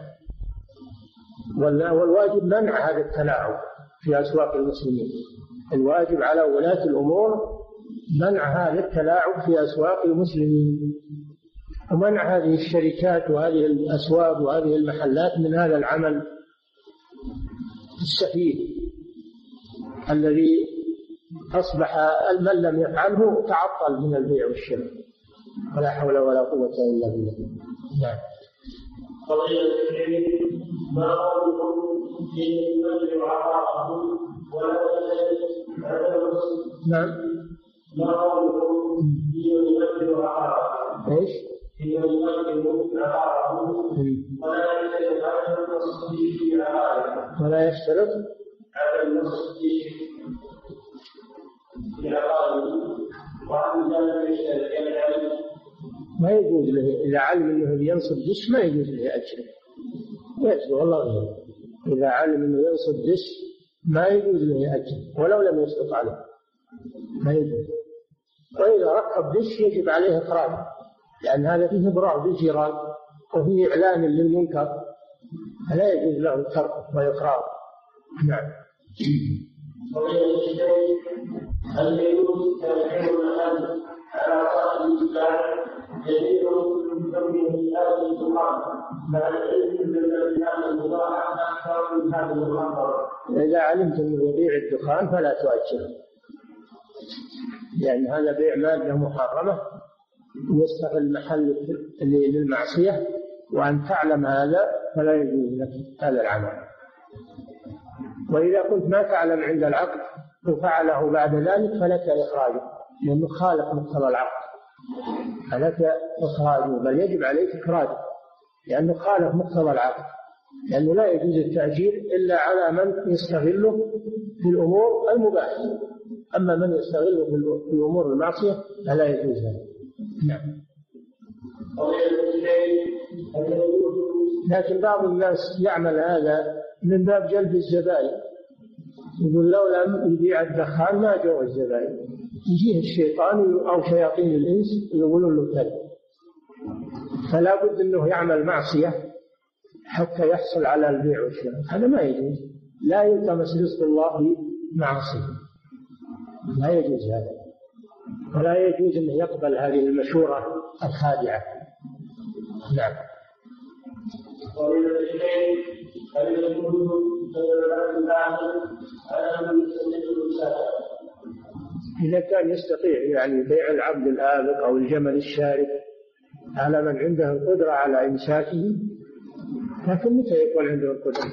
والواجب منع هذا التلاعب في أسواق المسلمين، الواجب على ولاة الأمور منع هذا التلاعب في أسواق المسلمين، ومنع هذه الشركات وهذه الأسواق وهذه المحلات من هذا العمل السفيه الذي أصبح من لم يفعله تعطل من البيع والشراء، ولا حول ولا قوة إلا بالله. نعم. ما قولكم في المسجد عقاره ولا نعم. ما قولكم في المسجد عقاره ايش؟ في المسجد عقاره ولا يشترط على التصديق في عقاره ولا يشترط على التصديق في عقاره وعن ذلك يشترط يعني ما يجوز له إذا علم أنه بينصب دش، ما يجوز له أجره، يجوز والله غيره. إذا علم أنه ينصب دش ما يجوز له أجر ولو لم يسقط عليه، ما يجوز. وإذا ركب دش يجب عليه إخراج، لأن هذا فيه إضرار بالجيران وفيه إعلان للمنكر، فلا يجوز له الترك وإقرار. نعم. هل يجوز تأخير المحل على صاحب الدكان يزيد من كونه هذه الدخان مع العلم بالذي هذا المضاعف أكثر من هذا المخدر؟ إذا علمت أنه يبيع الدخان فلا تؤجره، لأن هذا بيع مادة محرمة يستغل المحل للمعصية، وأن تعلم هذا فلا يجوز لك هذا العمل. وإذا كنت ما تعلم عند العقد وفعله بعد ذلك فلك إخراجه، لأنه خالف مقتضى العقد، فلك إخراجه، بل يجب عليك إخراجه لأنه خالف مقتضى العقد، لأنه لا يجوز التأجير إلا على من يستغله في الأمور المباحة، أما من يستغله في الأمور المعصية فلا يجوز هذا. نعم. لكن بعض الناس يعمل هذا من باب جلب الزبائن، يقول لو لم يبيع الدخان ما جاء الزبائن، يجيه الشيطان أو شياطين الإنس يقولون له كذا، فلا بد أنه يعمل معصية حتى يحصل على البيع والشراء، هذا ما يجوز. لا يلتمس رزق الله معصية، لا يجوز هذا، ولا يجوز أن يقبل هذه المشورة الخادعة. نعم. إذا كان يستطيع يعني بيع العبد الآبق أو الجمل الشارد على من عنده القدرة على إمساكه، لكن متى يكون عنده القدرة؟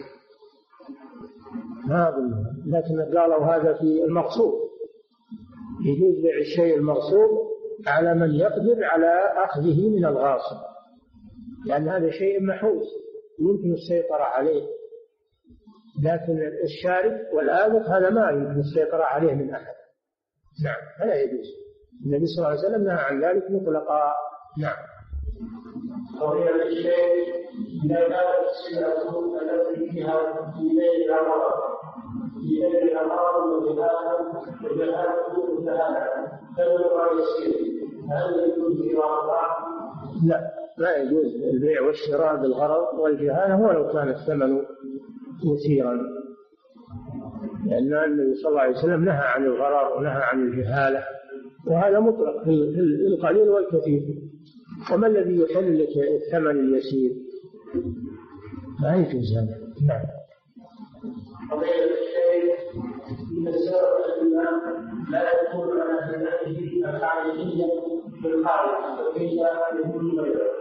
ما أظن، لكن قالوا هذا في المغصوب، يجوز بيع الشيء المغصوب على من يقدر على أخذه من الغاصب، لأن هذا شيء محوز يمكن السيطرة عليه، لكن الشارد والآبق هذا ما يمكن السيطرة عليه من أحد. نعم، فلا يجوز. النبي صلى الله عليه وسلم نهى عن ذلك مطلقا. نعم. قضية الشيء إذا كانت السلعة التي فيها في بيت الأمراض في بيت الأمراض وجهاتها وجهاتها وجهاتها فالنوع يسير، هل يجوز إيرادها؟ لا، لا يجوز البيع والشراء بالغرض والجهالة ولو كان الثمن يسيرا، لأن النبي صلى الله عليه وسلم نهى عن الغرر ونهى عن الجهالة، وهذا مطلق في القليل والكثير. وما الذي يحل لك الثمن اليسير؟ ما يجوز هذا. نعم. قضية الشيء إذا سرق الإمام لا يكون على سمعته الخارجية بالخارج وكيف يكون غيره؟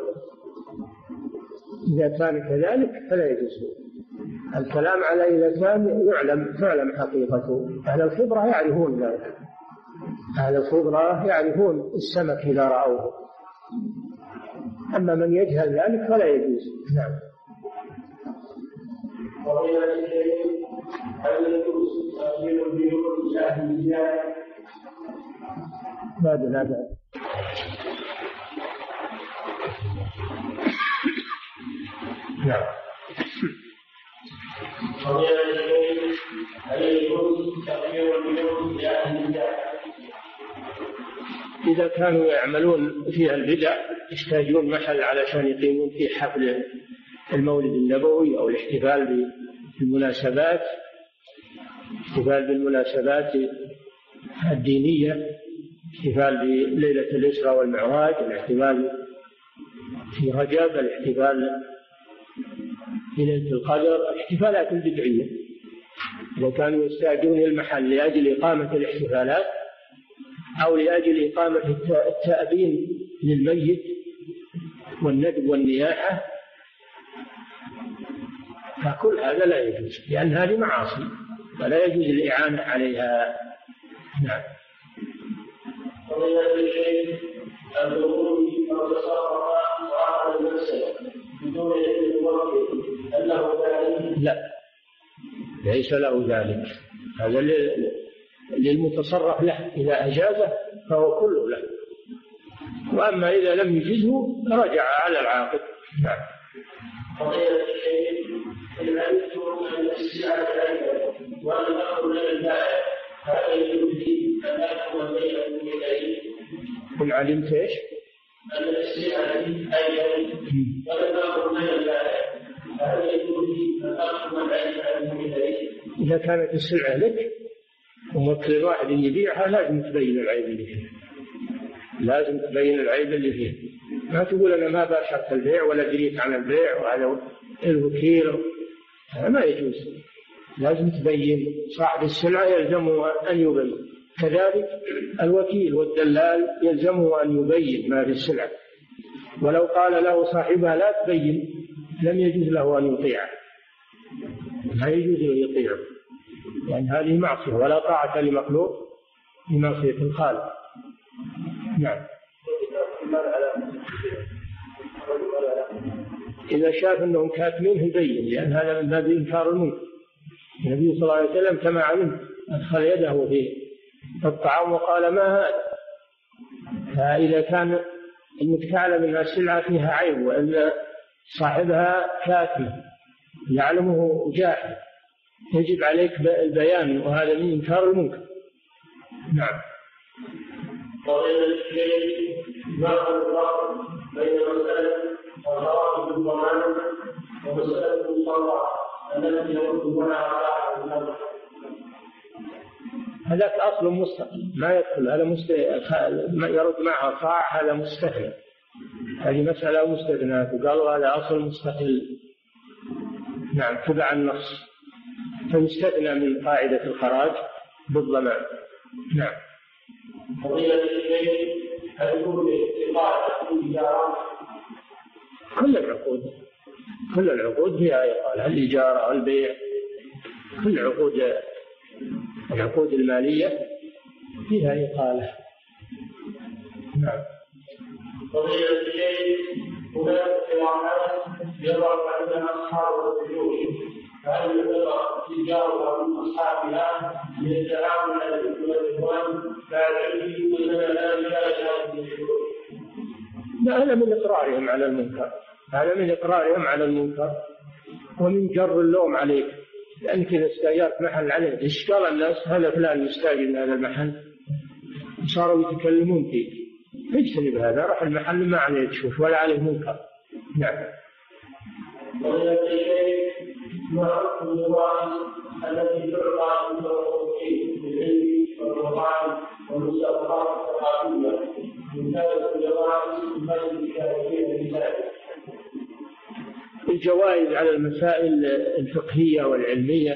إذا كان كذلك فلا يجوز. الكلام على إذا كان يعلم تعلم حقيقته، أهل الخبرة يعرفون ذلك، أهل الخبرة يعرفون السمك إذا رأوه، أما من يجهل ذلك فلا يجوز. نعم. وغير الشيء هل يجوز تأخير البيوت لأهل الزيادة؟ بعد هذا نعم. إذا كانوا يعملون فيها البدع يحتاجون محل علشان يقيمون فيه حفل المولد النبوي أو الاحتفال بالمناسبات احتفال بالمناسبات الدينية، احتفال بليلة الإسراء والمعراج، الاحتفال في رجب، الاحتفال بليلة القدر، الاحتفالات البدعية. إذا كانوا يستأجرون المحل لأجل إقامة الاحتفالات أو لأجل إقامة التأبين للميت والندب والنياحة فكل هذا لا يجوز، لأن هذه معاصي ولا يجوز الإعانة عليها. نعم. لا، ليس له ذلك، هذا للمتصرف له، إذا أجازه فهو كله له، وأما إذا لم يجزه رجع على العاقل. نعم. فضيلة الشيخ إن علمتم أن السلعة عيبا وأن أخذ من البائع هذا يجوز لي أن أحكم بين المثلين. قل علمت إيش؟ أن السلعة عيبا وأن أخذ من البائع هذا يجوز لي أن أحكم بين المثلين. إذا كانت السلعة لك ومثل واحد يبيعها لازم تبين العيب اللي فيها، لازم تبين العيب اللي فيها، ما تقول أنا ما باشرت البيع ولا دريت عن البيع وهذا الوكيل، هذا ما يجوز. لازم تبين، صاحب السلعة يلزمه أن يبين، كذلك الوكيل والدلال يلزمه أن يبين ما في السلعة، ولو قال له صاحبها لا تبين لم يجوز له أن يطيعه، ما يجوز له يطيعه، يعني هذه معصية ولا طاعة لمخلوق بمعصية الخالق. نعم. إذا شاف أنهم كاتمين يبين، لأن هذا من باب إنكار المنكر. النبي صلى الله عليه وسلم كما علم أدخل يده في الطعام وقال ما هذا. فإذا كان إنك تعلم أن السلعة فيها عيب وأن صاحبها كاتم يعلمه جاهل يجب عليك البيان، وهذا من إنكار المنكر. نعم. وغير الشيء ما هو الفرق بين مسألة الخراج بالضمان ومسألة المصارعة التي يرد معها صاحب الأمر؟ هذاك أصل مستقل ما يدخل، هذا مست... يرد معها صاع، هذا مستثنى، هذه مسألة مستثنى وقالوا هذا أصل مستقل. نعم، تبع النص فيستثنى من قاعدة الخراج بالضمان. نعم. فضيلة الشيخ هل يكون إقالة الإجارة؟ كل العقود كل العقود فيها إقالة، الإجارة والبيع، كل عقود العقود المالية فيها إقالة. نعم. فضيلة الشيخ هناك قراءات يضع عندنا أصحاب البيوت، هل يعتبر تجارة من أصحابها من التعاون على الإثم والعدوان بعد علمه أننا لا نجاز هذه البيوت؟ لا، هذا من إقرارهم على المنكر، هذا من إقرارهم على المنكر ومن جر اللوم عليك، لأنك إذا استأجرت محل عليه إيش قال الناس هذا فلان يستأجر من هذا المحل، صاروا يتكلمون فيك، اجتنب هذا، روح المحل ما عليه تشوف ولا عليه منكر. نعم. وإذا الشيء ما حكم الوارث التي تعطى من التوحيد بالعلم والقرآن والمسابقات الثقافية من ذلك الجوائز المجد الشافعية للمسائل؟ الجوائز على المسائل الفقهية والعلمية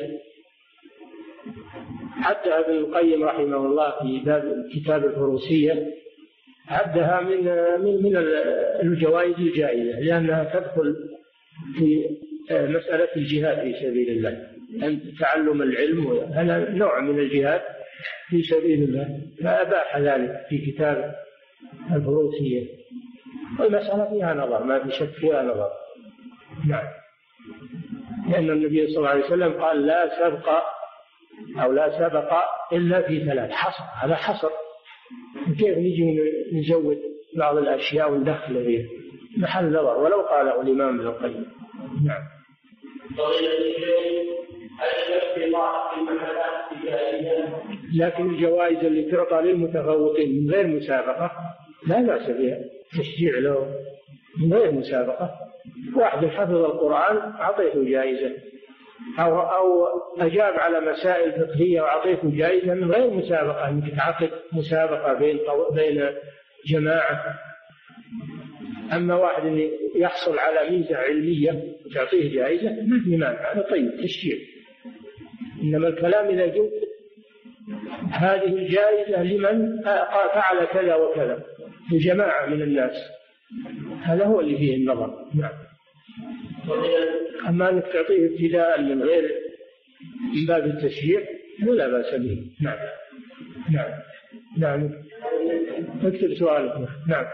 عدها ابن القيم رحمه الله في باب كتاب الفروسية، عدها من من من الجوائز الجائزة، لأنها تدخل في مسألة الجهاد في سبيل الله، أن تعلم العلم هذا نوع من الجهاد في سبيل الله، فأباح ذلك في كتاب الفروسية، والمسألة فيها نظر، ما في شك فيها نظر. نعم. لأن النبي صلى الله عليه وسلم قال لا سبق أو لا سبق إلا في ثلاث، حصر، هذا حصر، كيف نجي نزود بعض الأشياء وندخل فيها، محل نظر ولو قاله الإمام ابن القيم. نعم. لكن الجوائز اللي تعطى للمتفوقين من غير مسابقة لا بأس بها، تشجيع له من غير مسابقة. واحد حفظ القرآن أعطيته جائزة، أو أو أجاب على مسائل فقهية وأعطيته جائزة من غير مسابقة، أنك تعقد مسابقة بين بين جماعة. أما واحد اللي يحصل على ميزة علمية وتعطيه جائزة ما في مانع، هذا طيب تشجيع. إنما الكلام إذا جئت هذه الجائزة لمن فعل كذا وكذا لجماعة من الناس، هذا هو اللي فيه النظر. نعم. أما أنك تعطيه ابتداء من غير من باب التشجيع لا بأس به. نعم. نعم. نعم. اكتب سؤالك. نعم.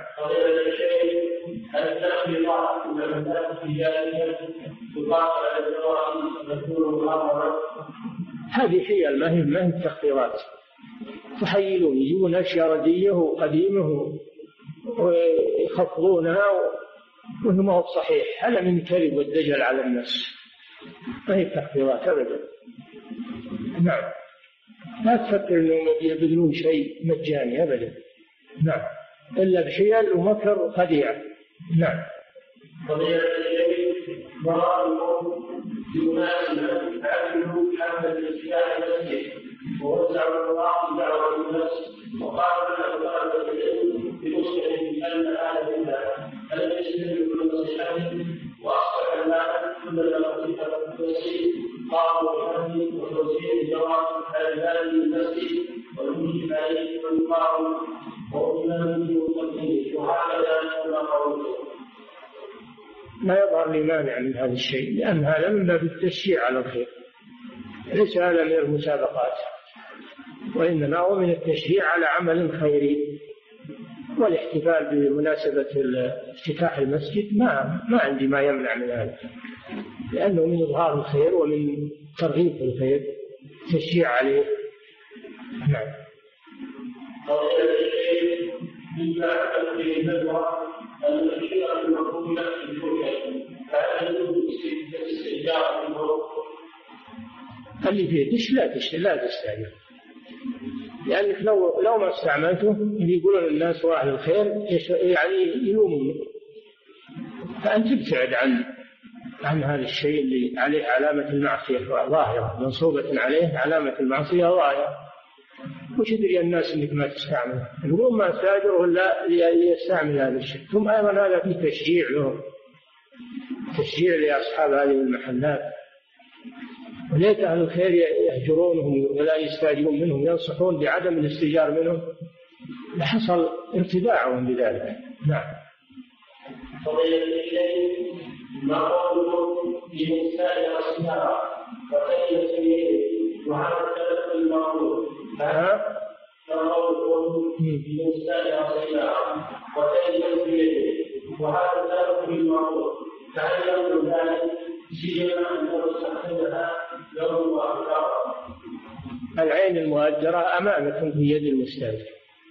هذه حيل ما هي ما هي التخطيرات، تحيلون يجيبون أشياء ردية وقديمة ويخفضونها وهو ما هو صحيح. هذا من الكذب والدجل على الناس، ما هي التخطيرات أبدا. نعم. لا تفكر أنهم يبذلون شيء مجاني أبدا. نعم. إلا بحيل ومكر خديع. نعم. قضية الشيء مرارهم بمناسبة عبده حمل الإسلام المسجد ووزعوا القرآن دعوة الناس وقالوا له طلبة العلم بمسلم أن هذا بالله ألم يستجب لنصيحته وأصبح المال كل الوظيفة المسجد قاموا بحمل وتوزيع الجواب على هذه المسجد والمجب عليه والقارن وإمامه وتقديمه وهكذا يكون قوله. ما يظهر لي مانع من هذا الشيء، لأن هذا من باب التشجيع على الخير، ليس هذا من المسابقات، وإنما هو من التشجيع على عمل خيري. والاحتفال بمناسبة افتتاح المسجد ما ما عندي ما يمنع من هذا، لأنه من إظهار الخير ومن ترغيب الخير، تشجيع عليه. نعم. مما أكل في الندوة المشيرة المقبولة في الحكم فهل يجوز استئجار الموت؟ اللي فيه دش لا دش لا تستعجل، لأنك لو لو ما استعملته اللي يقولون الناس وأهل الخير يعني يلومون، فأنت تبتعد عن عن هذا الشيء اللي عليه علامة المعصية ظاهرة، منصوبة عليه علامة المعصية ظاهرة. وش يدري الناس انك ما تستعمل؟ يقولون ما استاجره الا ليستعمل هذا الشيء. ثم ايضا هذا فيه تشجيع لهم، تشجيع لاصحاب هذه المحلات، وليت اهل الخير يهجرونهم ولا يستاجرون منهم، ينصحون بعدم الاستئجار منهم، لحصل ارتداعهم بذلك. نعم. فضيلة الشيخ ما قوله في نساء الصناعة وتجد سيده وهذا الثلاث المعروف ها؟ فقوله في نساء الصناعة وتجد سيده وهذا الثلاث المعروف فهل يقول ذلك سيما أن تستخدمها يوم وأكثر؟ العين المؤجرة أمانة في يد المستأجر،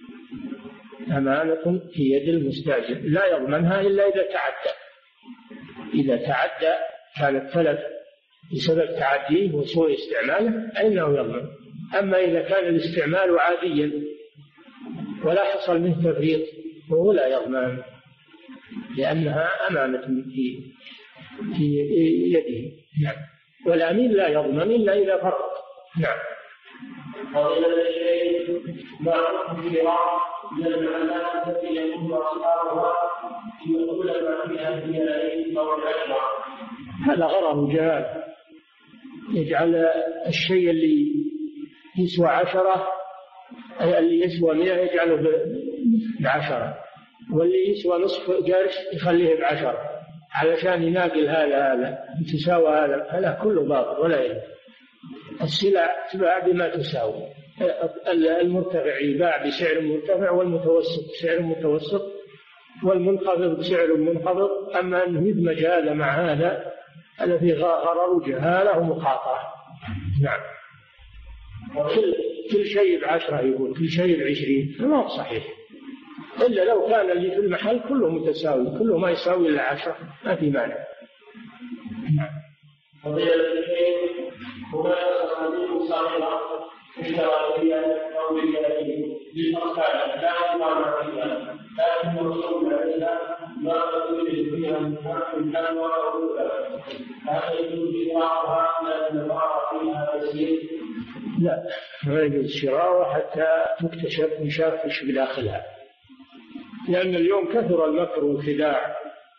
أمانة في يد المستأجر لا يضمنها إلا إذا تعدى. إذا تعدى كان التلف بسبب تعديه وسوء استعماله فإنه يضمن. أما إذا كان الاستعمال عاديا ولا حصل منه تفريط فهو لا يضمن، لأنها أمانة في في يده. نعم. والأمين لا يضمن إلا إذا فرط. نعم. فضيلة الشيخ ما حكم الشراء من المحلات التي يكون أصحابها يقول ما فيها في العين أو العشرة؟ هذا غرض جهال، يجعل الشيء اللي يسوى عشرة اللي يسوى مئة يجعله بعشرة، واللي يسوى نصف قرش يخليه بعشرة علشان يناقل هذا هذا يتساوى هذا. هذا كله باطل ولا يلزم. السلع تباع بما تساوي، المرتفع يباع بسعر مرتفع والمتوسط بسعر متوسط والمنخفض بسعر منخفض. أما أنه يدمج هذا مع هذا هذا فيه غرر وجهالة ومخاطرة. نعم. كل كل شيء بعشرة يقول كل شيء بعشرين، ما هو صحيح، إلا لو كان اللي في المحل كله متساوي كله ما يساوي إلا عشرة ما في مانع. فضيلة الشيخ، هناك صناديق صغيرة اشترى فيها أو باليمين للأركان لا إمام فيها، لكن الرسول عليها ما يوجد فيها من حق الأنوار والأولى، هذا يجوز شراؤها لأن البقاء فيها يسير؟ لا، ما يجوز شراؤها حتى تكتشف ويشاف ايش بداخلها، لأن اليوم كثر المكر والخداع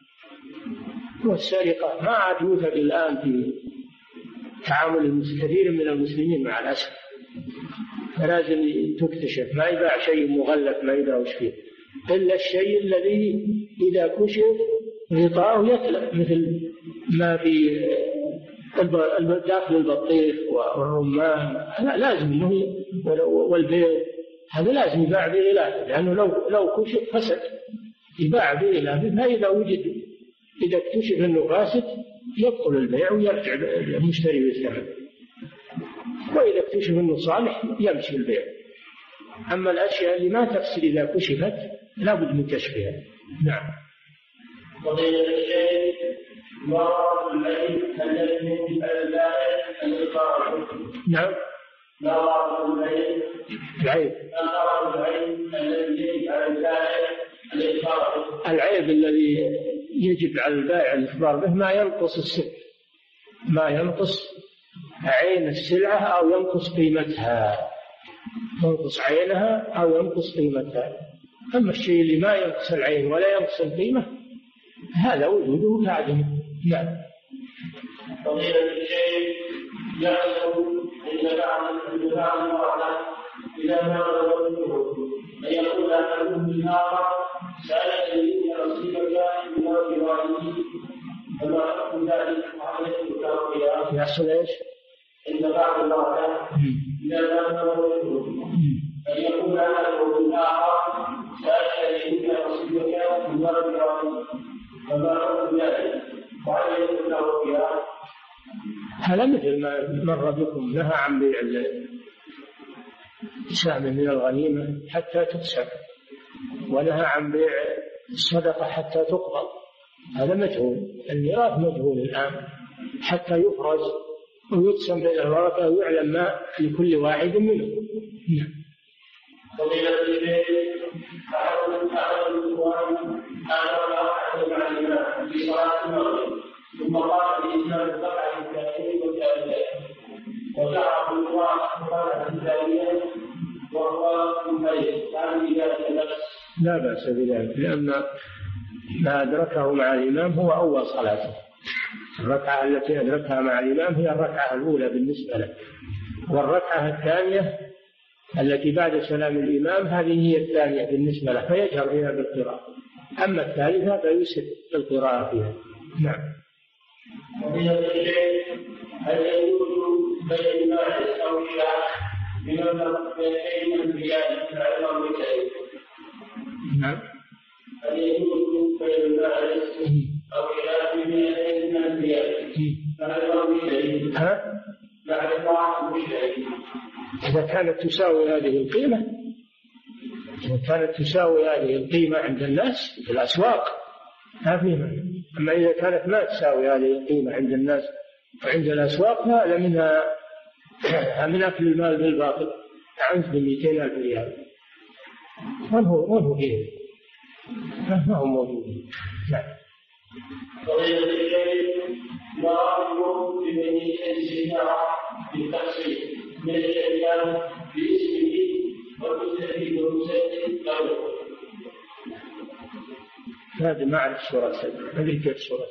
والسرقة، ما عاد يوجد الآن في تعامل كثير من المسلمين مع الأسف، فلازم تكتشف، ما يباع شيء مغلف ما يدرى وش فيه، إلا الشيء الذي إذا كشف غطاءه يتلف، مثل ما في داخل البطيخ والرمان، لا لازم إنه والبيض، هذا لازم يباع بغلافه، لأنه لو لو كشف فسد، يباع بغلافه، فإذا وجد إذا اكتشف أنه فاسد يبطل البيع ويرجع المشتري بالثمن، وإذا اكتشف أنه صالح يمشي البيع. أما الأشياء اللي ما تفسد إذا كشفت لا بد من كشفها. نعم. فضيلة الشيخ، مرض الليل الذي من البائع الإقامة. نعم. مرض الليل العيب. مرض العيب الذي يجب على البائع الإقامة. العيب الذي يجب على البائع الإخبار به ما ينقص السلعة، ما ينقص عين السلعة أو ينقص قيمتها، ينقص عينها أو ينقص قيمتها. أما الشيء اللي ما ينقص العين ولا ينقص القيمة هذا وجوده كعدم. نعم. فضيلة الشيخ، يعلم إذا بعض المرأة إذا ما غلبته أن يقول أحدهم للآخر سألت لي نصيبك من والديه، فما حكم ذلك وعليه التوقيع؟ يحصل ايش؟ إن بعض المرأة إذا ما غلبته أن يقول أحدهم للآخر سألت لي نصيبك من والديه، فما حكم ذلك وعليه التوقيع؟ هذا مثل ما مر بكم، نهى عن بيع سهم من الغنيمة حتى تقسم، ونهى عن بيع الصدقة حتى تقبض، هذا مجهول، الميراث مجهول الآن حتى يفرز ويقسم بين الورثة ويعلم ما لكل واحد منهم. فضيلة الشيخ، أحد أحد الإخوان أنا أحد مع الإمام في صلاة المغرب، ثم قال الإمام الركعة الثانية والثالثة، وجعل الإخوان الركعة الثانية وهو منفرد، هل بذلك بأس؟ لا بأس بذلك، لأن ما أدركه مع الإمام هو أول صلاته، الركعة التي أدركها مع الإمام هي الركعة الأولى بالنسبة له، والركعة الثانية التي بعد سلام الإمام هذه هي الثانية بالنسبة له، فيجهر فيها بالقراءة، أما الثالثة فيسر القراءة فيها. نعم. فضيلة الشيخ، هل يجوز بيع الماعز أو الشاة بمبلغ بين ريال على الأمر الكريم؟ نعم. هل يجوز بيع الماعز أو الشاة بمئتين ريال على الأمر الكريم؟ ها؟ بعد الطاعة المشتري. إذا كانت تساوي هذه القيمة، إذا كانت تساوي هذه القيمة عند الناس في الأسواق ما في مانع، أما إذا كانت ما تساوي هذه القيمة عند الناس وعند الأسواق فهذا منها من أكل المال بالباطل، عنز بمئتين ألف ريال، من هو من هو فيه؟ ما هو موجود. نعم. فضيلة الشيخ، ما رأيكم في بني السجارة بالتفصيل من الأيام باسمه والمستفيد والمسجل غيره؟ هذا ما أعرف صورته، ما أدري كيف صورته،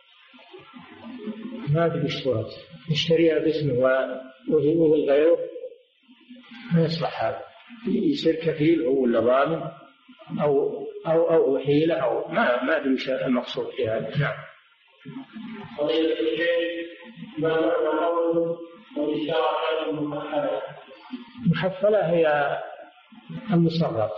ما أدري إيش صورته، يشتريها باسمه وهو غيره ما يصلح هذا، يصير كفيل هو ولا ضامن أو أو أو حيلة أو ما ما أدري إيش المقصود في هذا. نعم. فضيلة الشيخ، ما معنى قوله والإشارة المحفلة؟ المحفلة هي المصرات،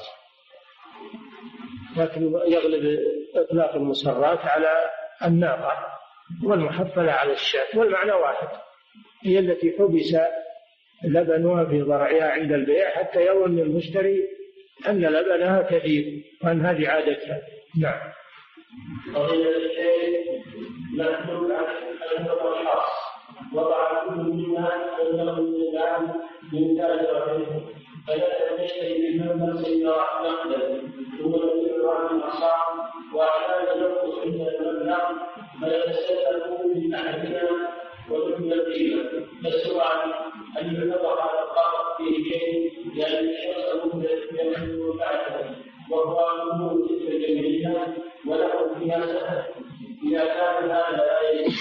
لكن يغلب إطلاق المصرات على الناقة والمحفلة على الشاة، والمعنى واحد، هي التي حبس لبنها في ضرعها عند البيع حتى يظن المشتري أن لبنها كثير وأن هذه عادتها. نعم. فضيلة الشيخ، نحن عنده أشخاص وضع كل منا عنده الآن من تاجرته فلا يشتري منهم سيارة نقدا ثم يبيعها في الأسعار وأحيانا ينقص عند المبلغ فيتسلل من أحدنا ومن القيمة. فالسؤال أن يعتبر هذا القرض فيه شيء لأن الشخص ممكن يمكن بعده وهو أمور تلك الجمعية وله فيها سهل. إذا كان هذا لا يجوز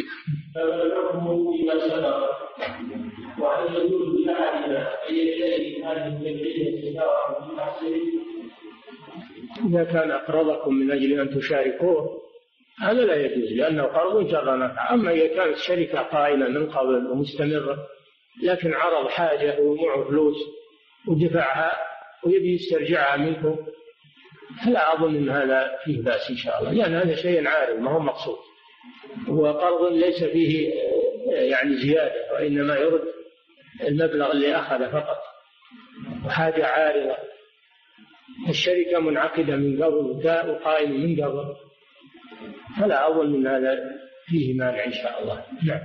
فبلغه فيما سبق. وهل يجوز لأحدنا أن يشتري هذه الجمعية سيارة في حسنه؟ إذا كان أقرضكم من أجل أن تشاركوه هذا لا يجوز لأنه قرض جر نفع. أما إذا كانت الشركة قائمة من قبل ومستمرة لكن عرض حاجة ومعه فلوس ودفعها ويبي يسترجعها منكم فلا أظن أن هذا فيه بأس إن شاء الله، لأن يعني هذا شيء عارض ما هو مقصود، هو قرض ليس فيه يعني زيادة وإنما يرد المبلغ اللي أخذ فقط، وحاجة عارضة. الشركة منعقدة من قبل وقائمة من قبل فلا أظن أن هذا فيه مانع إن شاء الله. نعم.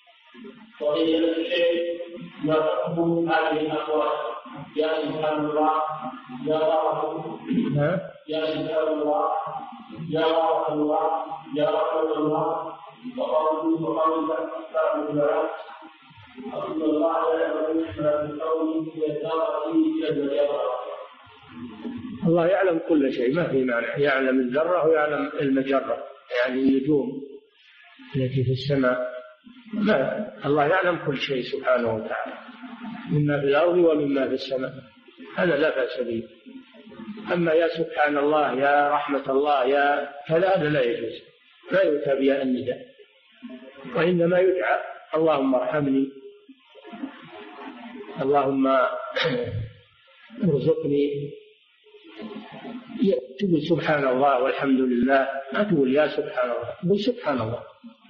وإن الشيء يرحم هذه الأقوال يا سبحان الله يا رحمة يا سبحان الله يا رحمة الله يا رحمة الله وقوله وقوله كتاب البلاء أن الله لا يعلم ما في قوله يدار فيه جل جلاله. الله يعلم كل شيء ما في مانع، يعلم الذرة ويعلم المجرة يعني النجوم التي في السماء، ما الله يعلم كل شيء سبحانه وتعالى مما في الأرض ومما في السماء، هذا لا بأس به. أما يا سبحان الله يا رحمة الله يا كذا هذا لا يجوز، لا يؤتى بها النداء، وإنما يدعى اللهم ارحمني اللهم ارزقني، تقول سبحان الله والحمد لله، ما تقول يا سبحان الله، تقول سبحان الله.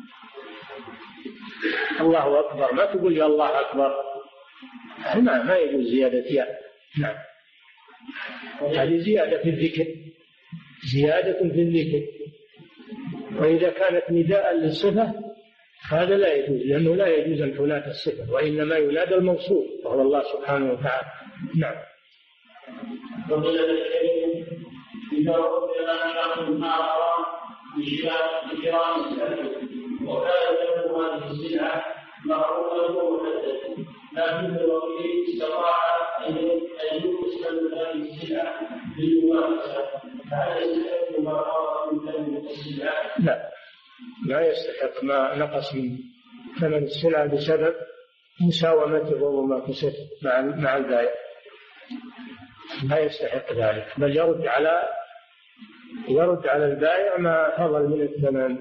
الله أكبر ما تقول يا الله أكبر، ما ما يجوز زيادة يا. نعم. هذه زيادة في الذكر، زيادة في الذكر. وإذا كانت نداء للصفة هذا لا يجوز، لأنه لا يجوز أن تنادى الصفة وإنما ينادى الموصوف وهو الله سبحانه وتعالى. نعم. إذا ربنا شخص مع حرام بشراء السلع وكان له هذه السلعة معروفة ومحددة لكن الوكيل استطاع أن يسلم هذه السلعة للمنافسة فهل يستحق ما قام من ثمن السلعة؟ لا، لا يستحق ما نقص من ثمن السلعة بسبب مساومته وما كسب مع مع البائع، لا يستحق ذلك، بل يرد على يرد على البائع ما فضل من الثمن.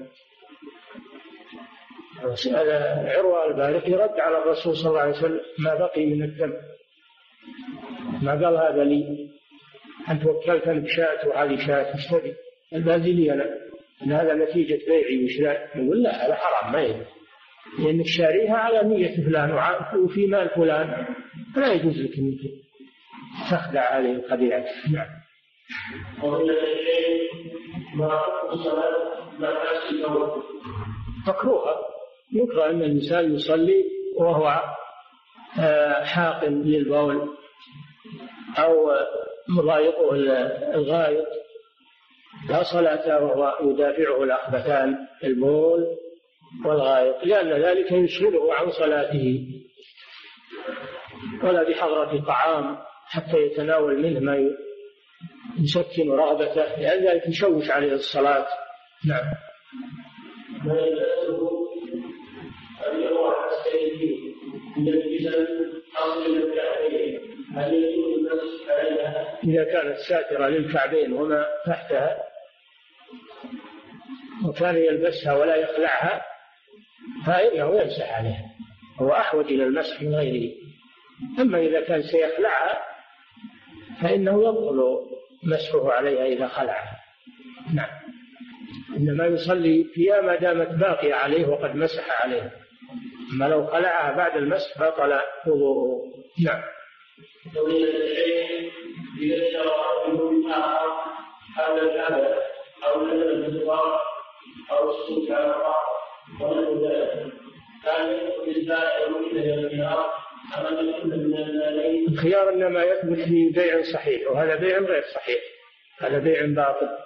عروة البارق يرد على الرسول صلى الله عليه وسلم ما بقي من الثمن، ما قال هذا لي أنت وكلتني بشاة وهذه شاة اشتري الباقي لي أنا، إن هذا نتيجة بيعي وشراء. نقول لا هذا حرام ما يجوز، لأنك شاريها على نية فلان وفي مال فلان فلا يجوز لك أنك تخدع هذه الخديعة. نعم. ومن الشيء ما حكم الصلاة مع النوم؟ مكروهة، يكره أن الإنسان يصلي وهو حاقن للبول أو مضايقه الغائط، لا صلاة وهو يدافعه الأخبثان البول والغائط، لأن ذلك يشغله عن صلاته، ولا بحضرة طعام حتى يتناول منه ما يسكن رغبته، لأن ذلك يشوش عليه الصلاة. نعم. ما يلبسه أن يروح السيدين من الجزم أصل الكعبين هل يجوز المسح عليها؟ إذا كانت ساترة للكعبين وما تحتها وكان يلبسها ولا يخلعها فإنه يمسح عليها، هو أحوج إلى المسح من غيره. أما إذا كان سيخلعها فإنه يبطل مسحه عليها إذا خلعها. نعم. إنما يصلي فيها ما دامت باقية عليه وقد مسح عليها، أما لو خلعها بعد المسح بطل وضوءه. نعم. ومن الشيء إذا اشترى من آخر حول الكعبة أو نزل بالضرب أو السوق على الرأس ونحو ذلك كان يدخل البائع ومثله الخيار أما أن يكون من المالين. الخيار إنما يثبت في بيع صحيح، وهذا بيع غير صحيح، هذا بيع باطل.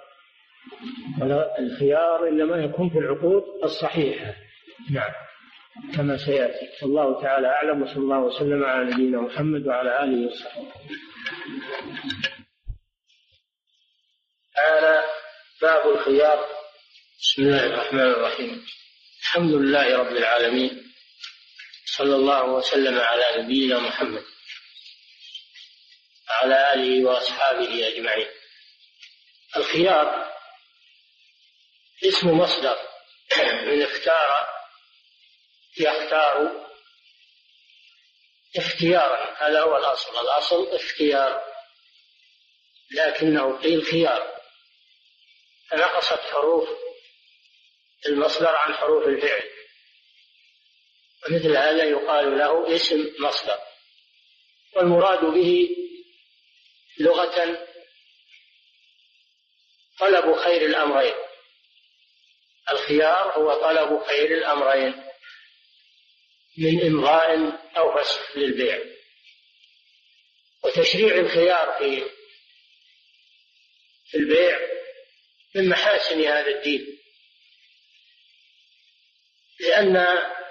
الخيار إنما يكون في العقود الصحيحة. نعم كما سيأتي. الله تعالى أعلم، وصلى الله وسلم على نبينا محمد وعلى آله وصحبه. تعالى باب الخيار. بسم الله الرحمن الرحيم. الحمد لله رب العالمين، صلى الله وسلم على نبينا محمد وعلى آله وأصحابه أجمعين. الخيار اسم مصدر من اختار يختار اختيارا، هذا هو الأصل، الأصل اختيار، لكنه قيل خيار فنقصت حروف المصدر عن حروف الفعل، ومثل هذا يقال له اسم مصدر. والمراد به لغة طلب خير الأمرين. الخيار هو طلب خير الأمرين من إمضاء أو فسخ للبيع. وتشريع الخيار في البيع من محاسن هذا الدين، لأن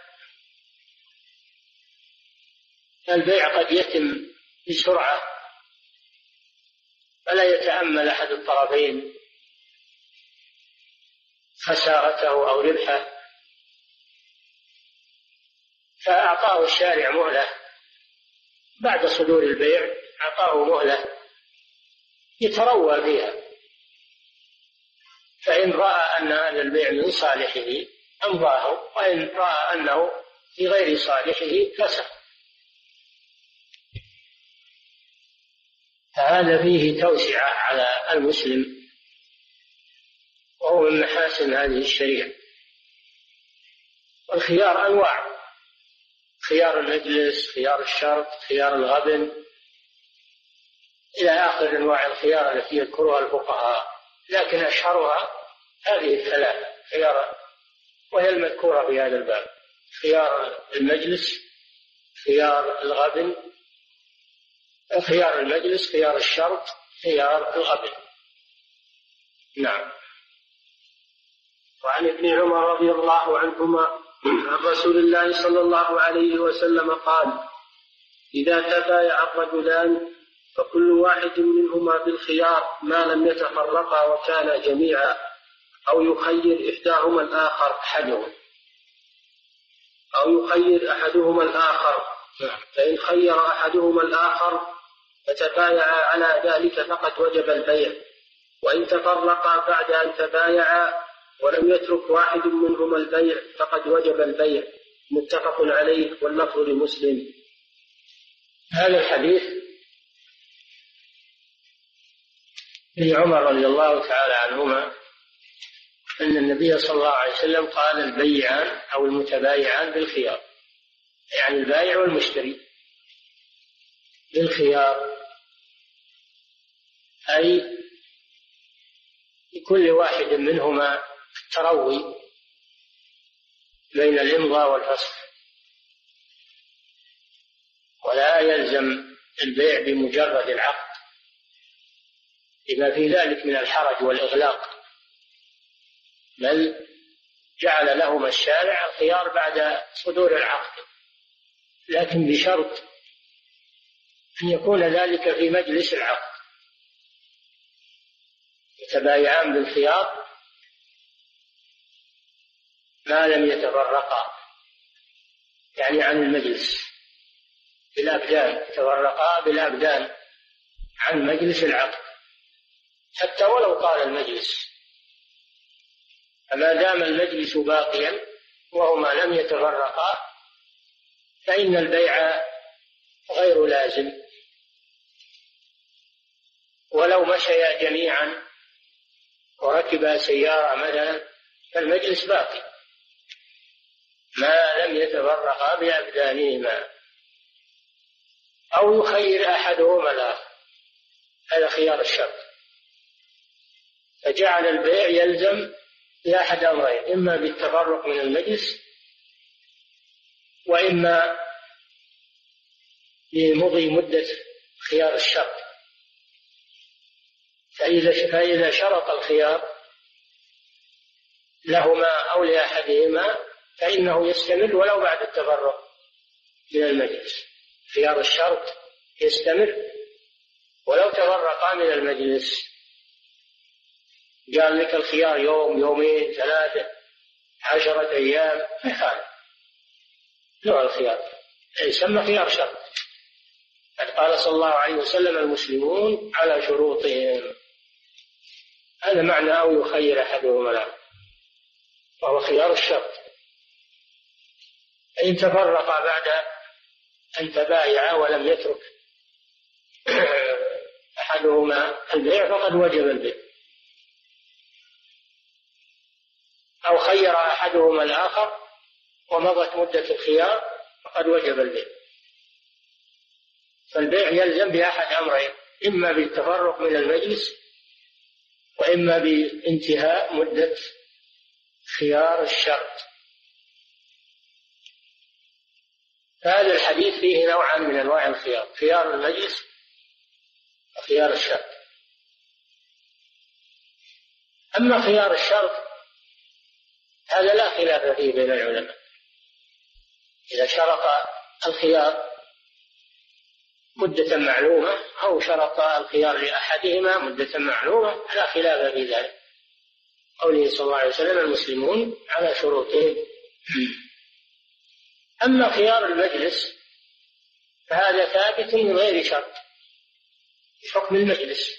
البيع قد يتم بسرعة فلا يتأمل أحد الطرفين خسارته أو ربحه، فأعطاه الشارع مهلة بعد صدور البيع، أعطاه مهلة يتروى فيها، فإن رأى أن هذا البيع من صالحه أمضاه، وإن رأى أنه في غير صالحه فسخ. فهذا فيه توسعة على المسلم، وهو من محاسن هذه الشريعة. والخيار أنواع: خيار المجلس، خيار الشرط، خيار الغبن، إلى آخر أنواع الخيار التي يذكرها الفقهاء، لكن أشهرها هذه الثلاثة خيار، وهي المذكورة في هذا الباب: خيار المجلس، خيار الغبن، خيار المجلس، خيار الشرط، خيار الغبن. نعم. وعن ابن عمر رضي الله عنهما عن رسول الله صلى الله عليه وسلم قال: إذا تبايع الرجلان فكل واحد منهما بالخيار ما لم يتفرقا وكانا جميعا، أو يخير إحداهما الآخر أحدهم أو يخير أحدهما الآخر، فإن خير أحدهما الآخر فتبايعا على ذلك فقد وجب البيع. وإن تفرقا بعد أن تبايعا ولم يترك واحد منهما البيع فقد وجب البيع. متفق عليه، واللفظ لمسلم. هذا الحديث ابن عمر رضي الله تعالى عنهما أن النبي صلى الله عليه وسلم قال: البيعان أو المتبايعان بالخيار، يعني البائع والمشتري بالخيار، أي لكل واحد منهما التروي بين الإمضاء والفسخ، ولا يلزم البيع بمجرد العقد لما في ذلك من الحرج والإغلاق، بل جعل لهما الشارع الخيار بعد صدور العقد، لكن بشرط أن يكون ذلك في مجلس العقد. يتبايعان بالخيار ما لم يتفرقا، يعني عن المجلس بالأبدان، يتفرقا بالأبدان عن مجلس العقد، حتى ولو طال المجلس، فما دام المجلس باقيا وهما لم يتفرقا فإن البيع غير لازم. ولو مشيا جميعا وركبا سيارة مثلا فالمجلس باقي ما لم يتفرقا بأبدانهما، أو يخير أحدهما الآخر، هذا خيار الشرط، فجعل البيع يلزم بأحد أمرين: إما بالتفرق من المجلس، وإما لمضي مدة خيار الشرط. فإذا فإذا شرط الخيار لهما أو لأحدهما فإنه يستمر ولو بعد التفرق من المجلس. خيار الشرط يستمر ولو تفرقا من المجلس. قال لك الخيار يوم، يومين، ثلاثة، عشرة أيام، ما يخالف نوع الخيار، يسمى خيار شرط. قال صلى الله عليه وسلم: المسلمون على شروطهم. هذا معنى أو يخير أحدهما الآخر، وهو خيار الشرط. إن تفرقا بعد أن تبايعا ولم يترك أحدهما البيع فقد وجب البيع، أو خير أحدهما الآخر ومضت مدة الخيار فقد وجب البيع. فالبيع يلزم بأحد أمرين: إما بالتفرق من المجلس، وإما بانتهاء مدة خيار الشرط. فهذا الحديث فيه نوعان من أنواع الخيار: خيار المجلس وخيار الشرط. أما خيار الشرط هذا لا خلاف فيه بين العلماء. إذا شرط الخيار مدة معلومة أو شرط الخيار لأحدهما مدة معلومة فلا خلاف في ذلك. قوله صلى الله عليه وسلم: المسلمون على شروطهم. أما خيار المجلس فهذا ثابت من غير شرط في حكم المجلس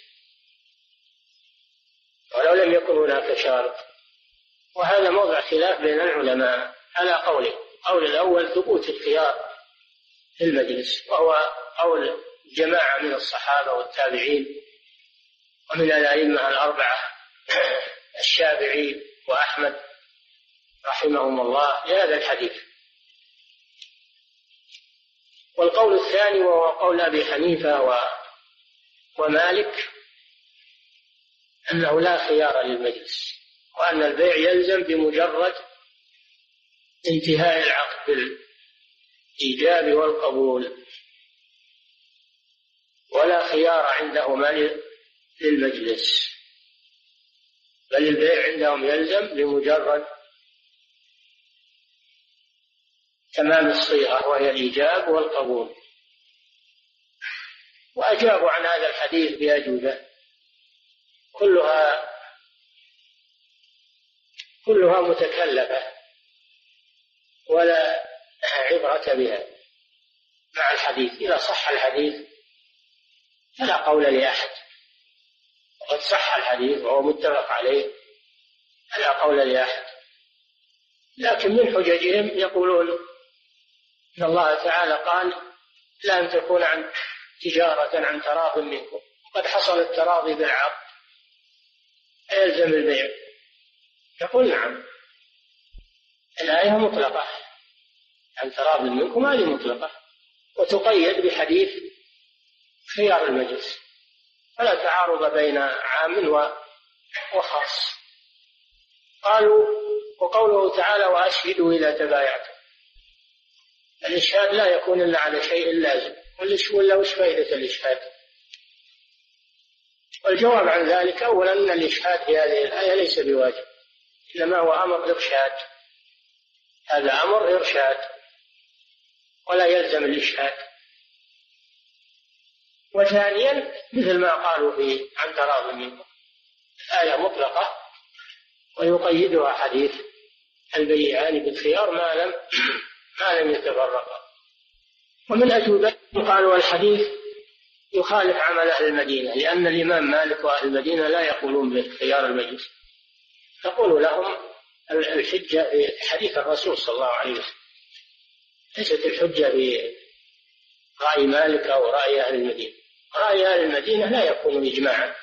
ولو لم يكن هناك شرط. وهذا موضع خلاف بين العلماء على قوله: قول الأول ثبوت الخيار في المجلس، وهو قول جماعة من الصحابة والتابعين ومن الأئمة الأربعة الشافعي وأحمد رحمهم الله لهذا الحديث. والقول الثاني وهو قول أبي حنيفة ومالك أنه لا خيار للمجلس، وأن البيع يلزم بمجرد انتهاء العقد بالإيجاب والقبول، ولا خيار عندهما للمجلس، بل البيع عندهم يلزم بمجرد تمام الصيغة وهي الإيجاب والقبول. وأجابوا عن هذا الحديث بأجوبة كلها كلها متكلفة ولا عبرة بها مع الحديث. إذا صح الحديث فلا قول لأحد، وقد صح الحديث وهو متفق عليه فلا قول لأحد. لكن من حججهم يقولون إن الله تعالى قال: لا أن تكون عن تجارة عن تراض منكم، وقد حصل التراضي بالعقد أيلزم البيع؟ يقول: نعم، الآية مطلقة عن تراض منكم، هذه مطلقة، وتقيد بحديث خيار المجلس، فلا تعارض بين عام وخاص. قالوا: وقوله تعالى: وأشهدوا إذا تبايعتم، الإشهاد لا يكون إلا على شيء لازم، ولا وش فائدة الإشهاد؟ والجواب عن ذلك: أولا أن الإشهاد في هذه الآية ليس بواجب، إنما هو أمر إرشاد، هذا أمر إرشاد ولا يلزم الإشهاد. وثانيا مثل ما قالوا في عن تراض منكم، الآية مطلقة ويقيدها حديث البيعان بالخيار ما لم ما لم يتفرقا. ومن أجوبتهم قالوا: الحديث يخالف عمل أهل المدينة، لأن الإمام مالك وأهل المدينة لا يقولون بخيار المجلس، تقول لهم الحجة في حديث الرسول صلى الله عليه وسلم، ليست الحجة برأي مالك أو رأي أهل المدينة. رأي أهل المدينة لا يكون إجماعا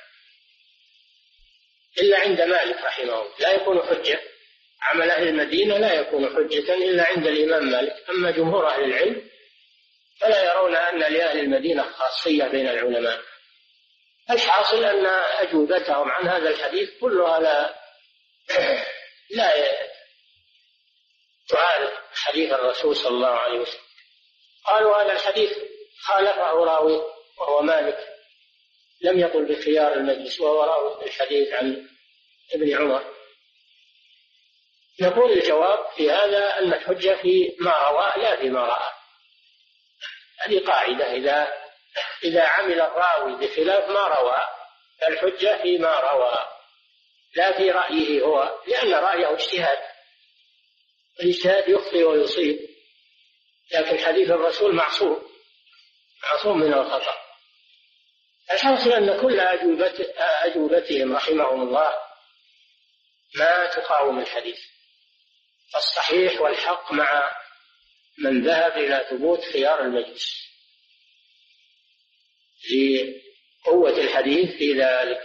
إلا عند مالك رحمه الله، لا يكون حجة. عمل أهل المدينة لا يكون حجة إلا عند الإمام مالك. أما جمهور أهل العلم فلا يرون أن لأهل المدينة خاصية بين العلماء. الحاصل أن أجوبتهم عن هذا الحديث كلها لا لا تعارض حديث الرسول صلى الله عليه وسلم. قالوا هذا الحديث خالفه راوي وهو مالك، لم يقل بخيار المجلس، وهو راوي الحديث عن ابن عمر. نقول الجواب في هذا أن الحجة في ما روى لا فيما رأى. هذه قاعدة، إذا إذا عمل الراوي بخلاف ما روى فالحجة فيما روى لا في رأيه هو، لأن رأيه اجتهاد، الاجتهاد يخطئ ويصيب، لكن حديث الرسول معصوم معصوم من الخطأ. الحاصل أن كل أجوبتهم رحمهم الله ما تقاوم الحديث، فالصحيح والحق مع من ذهب إلى ثبوت خيار المجلس لقوة الحديث في ذلك.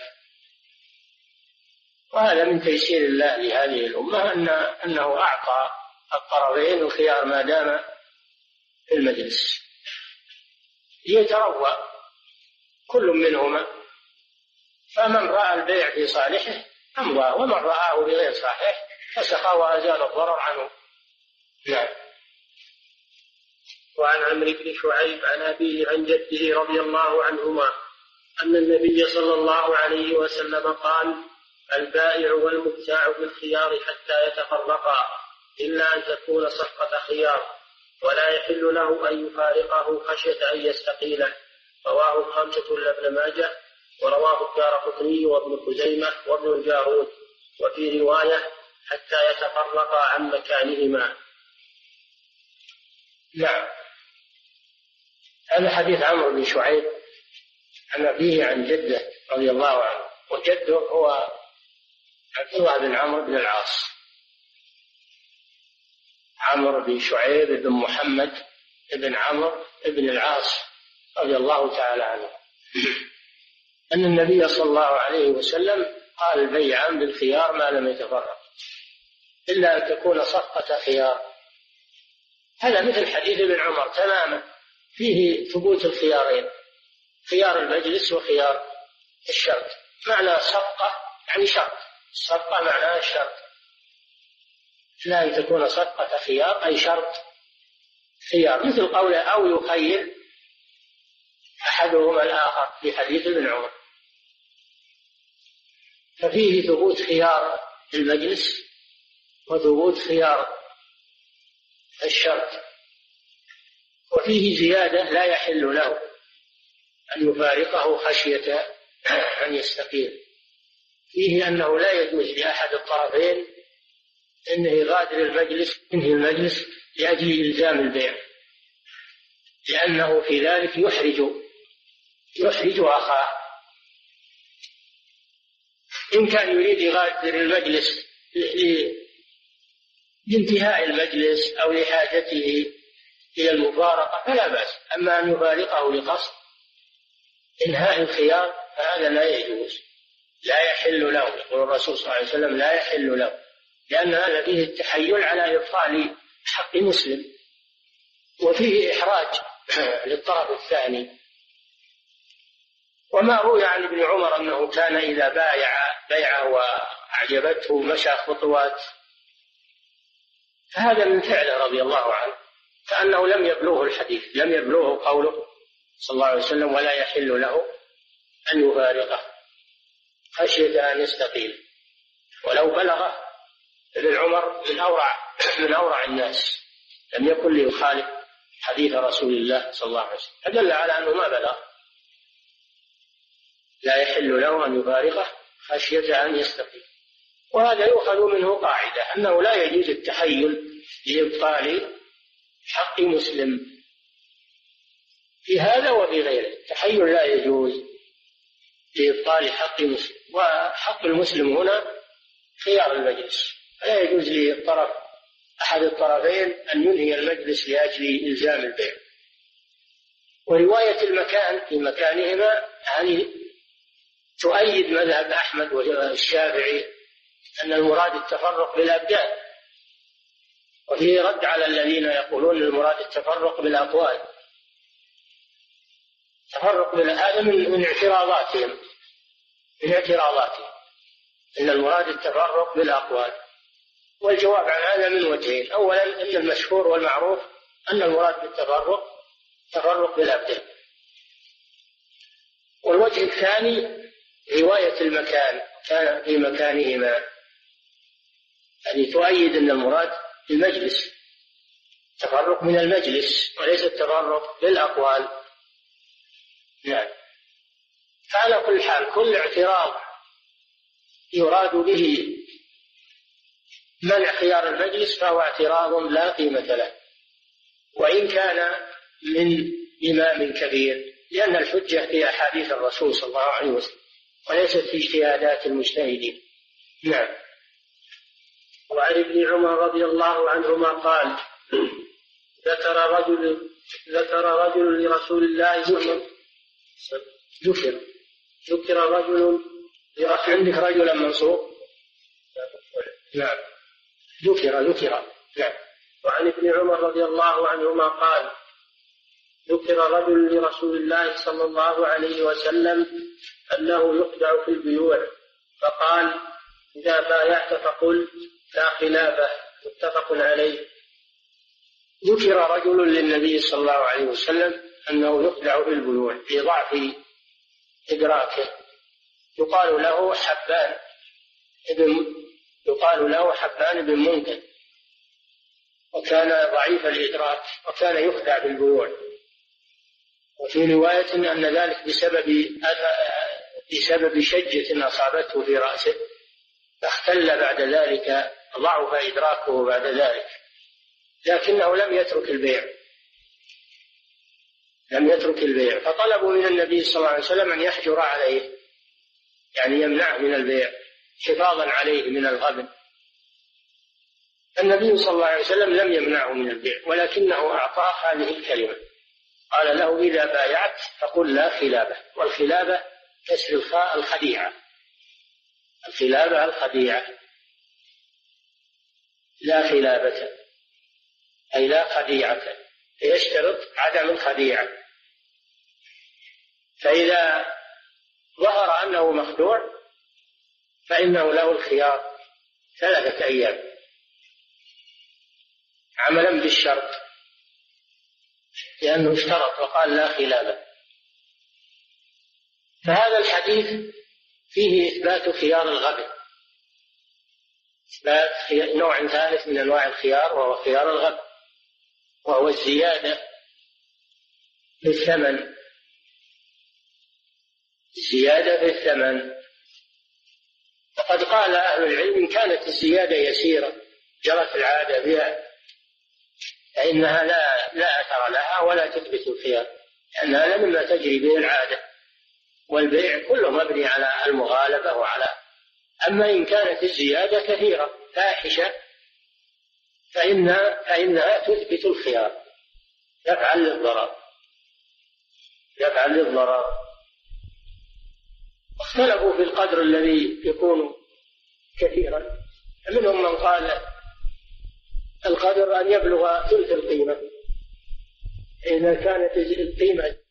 وهذا من تيسير الله لهذه الأمة أن أنه أعطى الطرفين الخيار ما دام في المجلس ليتروى كل منهما، فمن رأى البيع في صالحه أمضى، ومن رآه بغير صحيح فسخى وأزال الضرر عنه. نعم. وعن عمرو بن شعيب عن أبيه عن جده رضي الله عنهما أن النبي صلى الله عليه وسلم قال: البائع والمبتاع بالخيار حتى يتفرقا إلا أن تكون صفقة خيار، ولا يحل له أن يفارقه خشية أن يستقيله. رواه الخمسة إلا ابن ماجه، ورواه الدارقطني وابن خزيمة وابن الجارود، وفي رواية حتى يتفرقا عن مكانهما. نعم. هذا حديث عمرو بن شعيب عن أبيه عن جده رضي الله عنه، وجده هو عبد الله بن عمرو بن العاص، عمرو بن شعيب بن محمد بن عمرو بن العاص رضي الله تعالى عنه، أن النبي صلى الله عليه وسلم قال: البيعان بالخيار ما لم يتفرق إلا أن تكون صفقة خيار. هذا مثل حديث ابن عمر تماما، فيه ثبوت الخيارين، خيار المجلس وخيار الشرط. معنى صفقة يعني شرط، الصفقة معناها الشرط، لا أن تكون صفقة خيار أي شرط خيار، مثل قوله أو يخير أحدهما الآخر في حديث ابن عمر. ففيه ثبوت خيار المجلس وثبوت خيار الشرط، وفيه زيادة: لا يحل له أن يفارقه خشية أن يستقيل. فيه أنه لا يجوز لأحد الطرفين أنه يغادر المجلس ينهي المجلس لأجل إلزام البيع، لأنه في ذلك يحرج يحرج أخاه. إن كان يريد يغادر المجلس لانتهاء المجلس أو لحاجته إلى المفارقة فلا بأس، أما أن يفارقه لقصد إنهاء الخيار فهذا لا يجوز، لا يحل له. يقول الرسول صلى الله عليه وسلم: لا يحل له، لأن هذا فيه التحيل على إبطال حق مسلم، وفيه إحراج للطرف الثاني. وما روي عن ابن عمر أنه كان إذا بايع بيعه وأعجبته مشى خطوات، فهذا من فعله رضي الله عنه، كأنه لم يبلغه الحديث، لم يبلغه قوله صلى الله عليه وسلم: ولا يحل له أن يفارقه خشية أن يستقيل. ولو بلغه ابن عمر من أورع من أورع الناس، لم يكن ليخالف حديث رسول الله صلى الله عليه وسلم، فدل على أنه ما بلغ. لا يحل له أن يفارقه خشية أن يستقيل. وهذا يؤخذ منه قاعدة أنه لا يجوز التحيل لإبطال حق مسلم في هذا وفي غيره. التحيل لا يجوز لإبطال حق مسلم، وحق المسلم هنا خيار المجلس، لا يجوز للطرف أحد الطرفين أن ينهي المجلس لأجل إلزام البيع. ورواية المكان في مكانهما هذه تؤيد مذهب أحمد والشافعي أن المراد التفرق بالأبدان، وفيه رد على الذين يقولون المراد التفرق بالأقوال. تفرق هذا من من اعتراضاتهم من اعتراضاتهم أن المراد التفرق بالأقوال، والجواب عن هذا من وجهين. أولا إن المشهور والمعروف أن المراد بالتفرق تفرق بالأبدان. والوجه الثاني رواية المكان كان في مكانهما، يعني تؤيد أن المراد المجلس، تفرق من المجلس وليس التفرق بالأقوال. نعم. فعلى كل حال كل اعتراض يراد به منع خيار المجلس فهو اعتراض لا قيمة له، وإن كان من إمام كبير، لأن الحجة في أحاديث الرسول صلى الله عليه وسلم وليست في اجتهادات المجتهدين. نعم. وعن ابن عمر رضي الله عنهما قال: ذكر رجل ذكر رجل لرسول الله صلى الله عليه وسلم ذكر ذكر رجل عندك رجلا منصوب. نعم. ذكر ذكر نعم. وعن ابن عمر رضي الله عنهما قال: ذكر رجل لرسول الله صلى الله عليه وسلم أنه يخدع في البيوع، فقال: إذا بايعت فقل لا خلافة. متفق عليه. ذكر رجل للنبي صلى الله عليه وسلم أنه يخدع في البيوع لضعف إدراكه، يقال له حبان ابن يقال له حبان بن منكر، وكان ضعيف الإدراك وكان يخدع بالبيوع. وفي رواية أن ذلك بسبب بسبب شجة أصابته في رأسه، فاختل بعد ذلك، ضعف إدراكه بعد ذلك، لكنه لم يترك البيع لم يترك البيع فطلبوا من النبي صلى الله عليه وسلم أن يحجر عليه، يعني يمنعه من البيع حفاظا عليه من الغبن. النبي صلى الله عليه وسلم لم يمنعه من البيع، ولكنه أعطاه هذه الكلمة، قال له: إذا بايعت فقل لا خلابة. والخلابة كسر الخاء الخديعة، الخلابة الخديعة، لا خلابة أي لا خديعة، يشترط عدم الخديعة. فإذا ظهر أنه مخدوع فإنه له الخيار ثلاثة أيام عملا بالشرط، لأنه اشترط وقال لا خلابة. فهذا الحديث فيه إثبات خيار الغبن، إثبات نوع ثالث من أنواع الخيار وهو خيار الغبن، وهو الزيادة في الثمن الزيادة في الثمن. وقد قال أهل العلم: إن كانت الزيادة يسيرة جرت العادة بها فإنها لا لا أثر لها ولا تثبت الخيار، لأنها مما تجري به العادة، والبيع كله مبني على المغالبة وعلى. أما إن كانت الزيادة كثيرة فاحشة فإنها, فإنها تثبت الخيار، يفعل للضرر يفعل للضرر. اختلفوا في القدر الذي يكون كثيرا، منهم من قال القدر أن يبلغ ثلث القيمة، إذا كانت القيمة